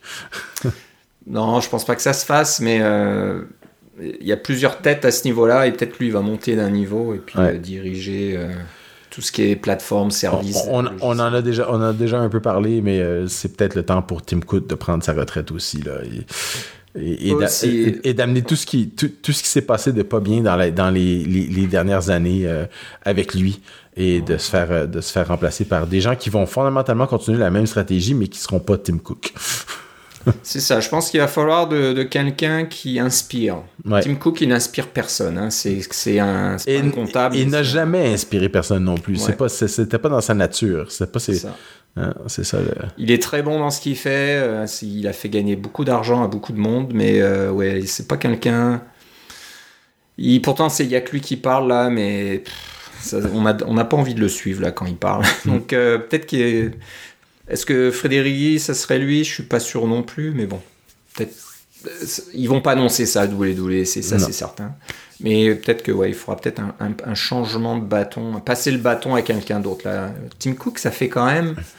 Non, je pense pas que ça se fasse, mais. Euh... Il y a plusieurs têtes à ce niveau-là, et peut-être lui, il va monter d'un niveau et puis ouais. euh, diriger. Euh... tout ce qui est plateforme, service. On, on, on en a déjà, on a déjà un peu parlé, mais euh, c'est peut-être le temps pour Tim Cook de prendre sa retraite aussi là, et, et, et, d'a, et, et d'amener tout ce qui, tout, tout ce qui s'est passé de pas bien dans, la, dans les, les, les dernières années euh, avec lui et ouais. de se faire, de se faire remplacer par des gens qui vont fondamentalement continuer la même stratégie, mais qui seront pas Tim Cook. C'est ça, je pense qu'il va falloir de, de quelqu'un qui inspire. Ouais. Tim Cook, il n'inspire personne. Hein. C'est, c'est, un, c'est pas un comptable. Il n'a jamais inspiré personne non plus. Ouais. C'est pas, c'est, c'était pas dans sa nature. C'est, pas, c'est, c'est ça. Hein, c'est ça le... Il est très bon dans ce qu'il fait. Euh, il a fait gagner beaucoup d'argent à beaucoup de monde, mais euh, ouais, c'est pas quelqu'un... Il, pourtant, il n'y a que lui qui parle là, mais pff, ça, on n'a on a pas envie de le suivre là quand il parle. Donc euh, peut-être qu'il est... Est-ce que Federighi, ça serait lui ? Je suis pas sûr non plus, mais bon, peut-être. Ils vont pas annoncer ça, W W D C, ça non. C'est certain. Mais peut-être que ouais, il faudra peut-être un, un, un changement de bâton, passer le bâton à quelqu'un d'autre là. Tim Cook, ça fait quand même un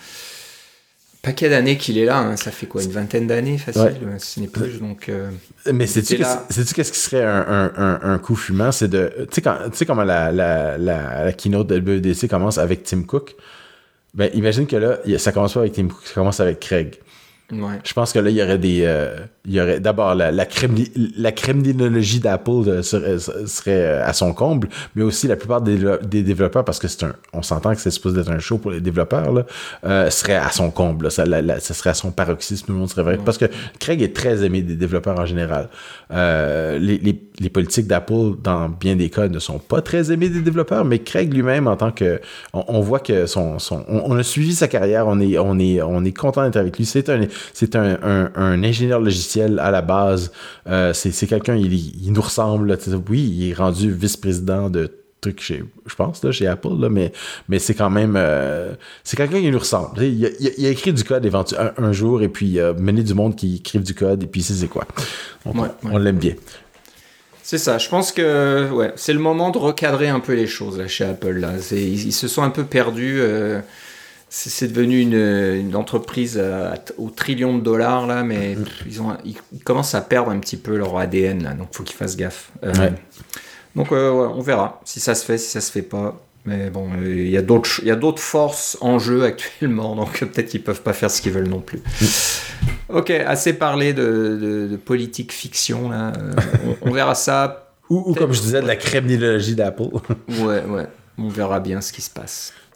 paquet d'années qu'il est là. Hein. Ça fait quoi, une vingtaine d'années facile, ouais. Ce n'est plus. Donc. Euh, mais sais-tu qu'est-ce qui serait un, un, un, un coup fumant, c'est de, tu sais quand, tu sais comment la, la, la, la keynote de W W D C commence avec Tim Cook. Ben, imagine que là, ça commence pas avec Tim Cook, ça commence avec Craig. Ouais. Je pense que là, il y aurait des... Euh, il y aurait d'abord la, la, crème, la criminologie d'Apple serait, serait à son comble, mais aussi la plupart des, des développeurs, parce que c'est un... On s'entend que c'est supposé être un show pour les développeurs, là, euh, serait à son comble. Là, ça, la, la, ça serait à son paroxysme, tout le monde serait vrai. Ouais. Parce que Craig est très aimé des développeurs en général. Euh, les, les, les politiques d'Apple, dans bien des cas, ne sont pas très aimés des développeurs, mais Craig lui-même, en tant que... On, on voit que son... son on, on a suivi sa carrière, on est, on est, on est content d'être avec lui. C'est un... C'est un, un, un ingénieur logiciel à la base. Euh, c'est, c'est quelqu'un, il, il nous ressemble. Là, oui, il est rendu vice-président de trucs chez, je pense, là, chez Apple, là, mais, mais c'est quand même... Euh, c'est quelqu'un qui nous ressemble. Il a, il, a, il a écrit du code éventuellement un, un jour et puis il a mené du monde qui écrive du code et puis c'est, c'est quoi. On, ouais, on ouais. l'aime bien. C'est ça. Je pense que ouais, c'est le moment de recadrer un peu les choses là, chez Apple. Là. C'est, ils, ils se sont un peu perdus... Euh, C'est devenu une, une entreprise à, au trillion de dollars, là, mais mmh. ils, ont, ils commencent à perdre un petit peu leur A D N, là, donc il faut qu'ils fassent gaffe. Euh, ouais. Donc euh, ouais, on verra si ça se fait, si ça se fait pas. Mais bon, il euh, y a d'autres, il y a d'autres forces en jeu actuellement, donc peut-être qu'ils peuvent pas faire ce qu'ils veulent non plus. Mmh. Ok, assez parlé de, de, de politique fiction, là. Euh, on, on verra ça. Ou, ou comme je disais, de la criminologie d'Apple. ouais, ouais. On verra bien ce qui se passe.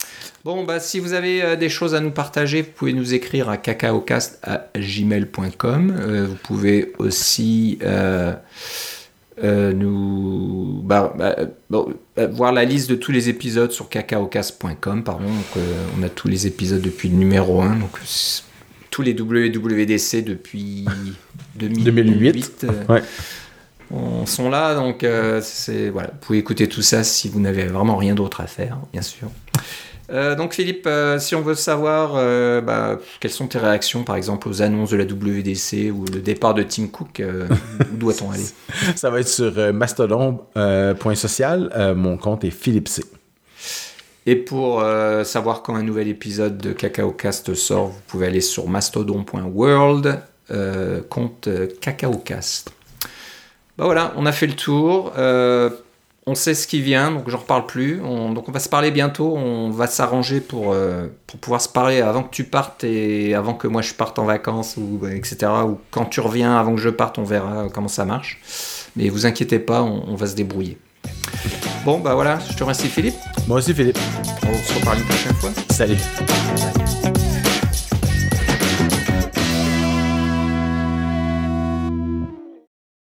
Bon, bah, si vous avez euh, des choses à nous partager, vous pouvez nous écrire à cacaocast arobase gmail point com. Euh, vous pouvez aussi euh, euh, nous bah, bah, bon, euh, voir la liste de tous les épisodes sur cacaocast point com. Pardon. Donc, euh, on a tous les épisodes depuis le numéro un. Donc, tous les W W D C depuis deux mille huit. deux mille huit. Euh, ouais. On sont là, donc euh, c'est, voilà, vous pouvez écouter tout ça si vous n'avez vraiment rien d'autre à faire, bien sûr. Euh, donc Philippe, euh, si on veut savoir euh, bah, quelles sont tes réactions par exemple aux annonces de la W D C ou le départ de Tim Cook, euh, où doit-on aller? Ça va être sur euh, mastodon point social, euh, mon compte est Philippe C. Et pour euh, savoir quand un nouvel épisode de CacaoCast sort, vous pouvez aller sur mastodon point world, euh, compte euh, CacaoCast. Bah voilà, on a fait le tour. Euh, on sait ce qui vient, donc j'en reparle plus. On, donc on va se parler bientôt. On va s'arranger pour, euh, pour pouvoir se parler avant que tu partes et avant que moi je parte en vacances, ou, et cetera. Ou quand tu reviens avant que je parte, on verra comment ça marche. Mais vous inquiétez pas, on, on va se débrouiller. Bon, bah voilà, je te remercie Philippe. Moi aussi Philippe. On se reparle une prochaine fois. Salut. Bye.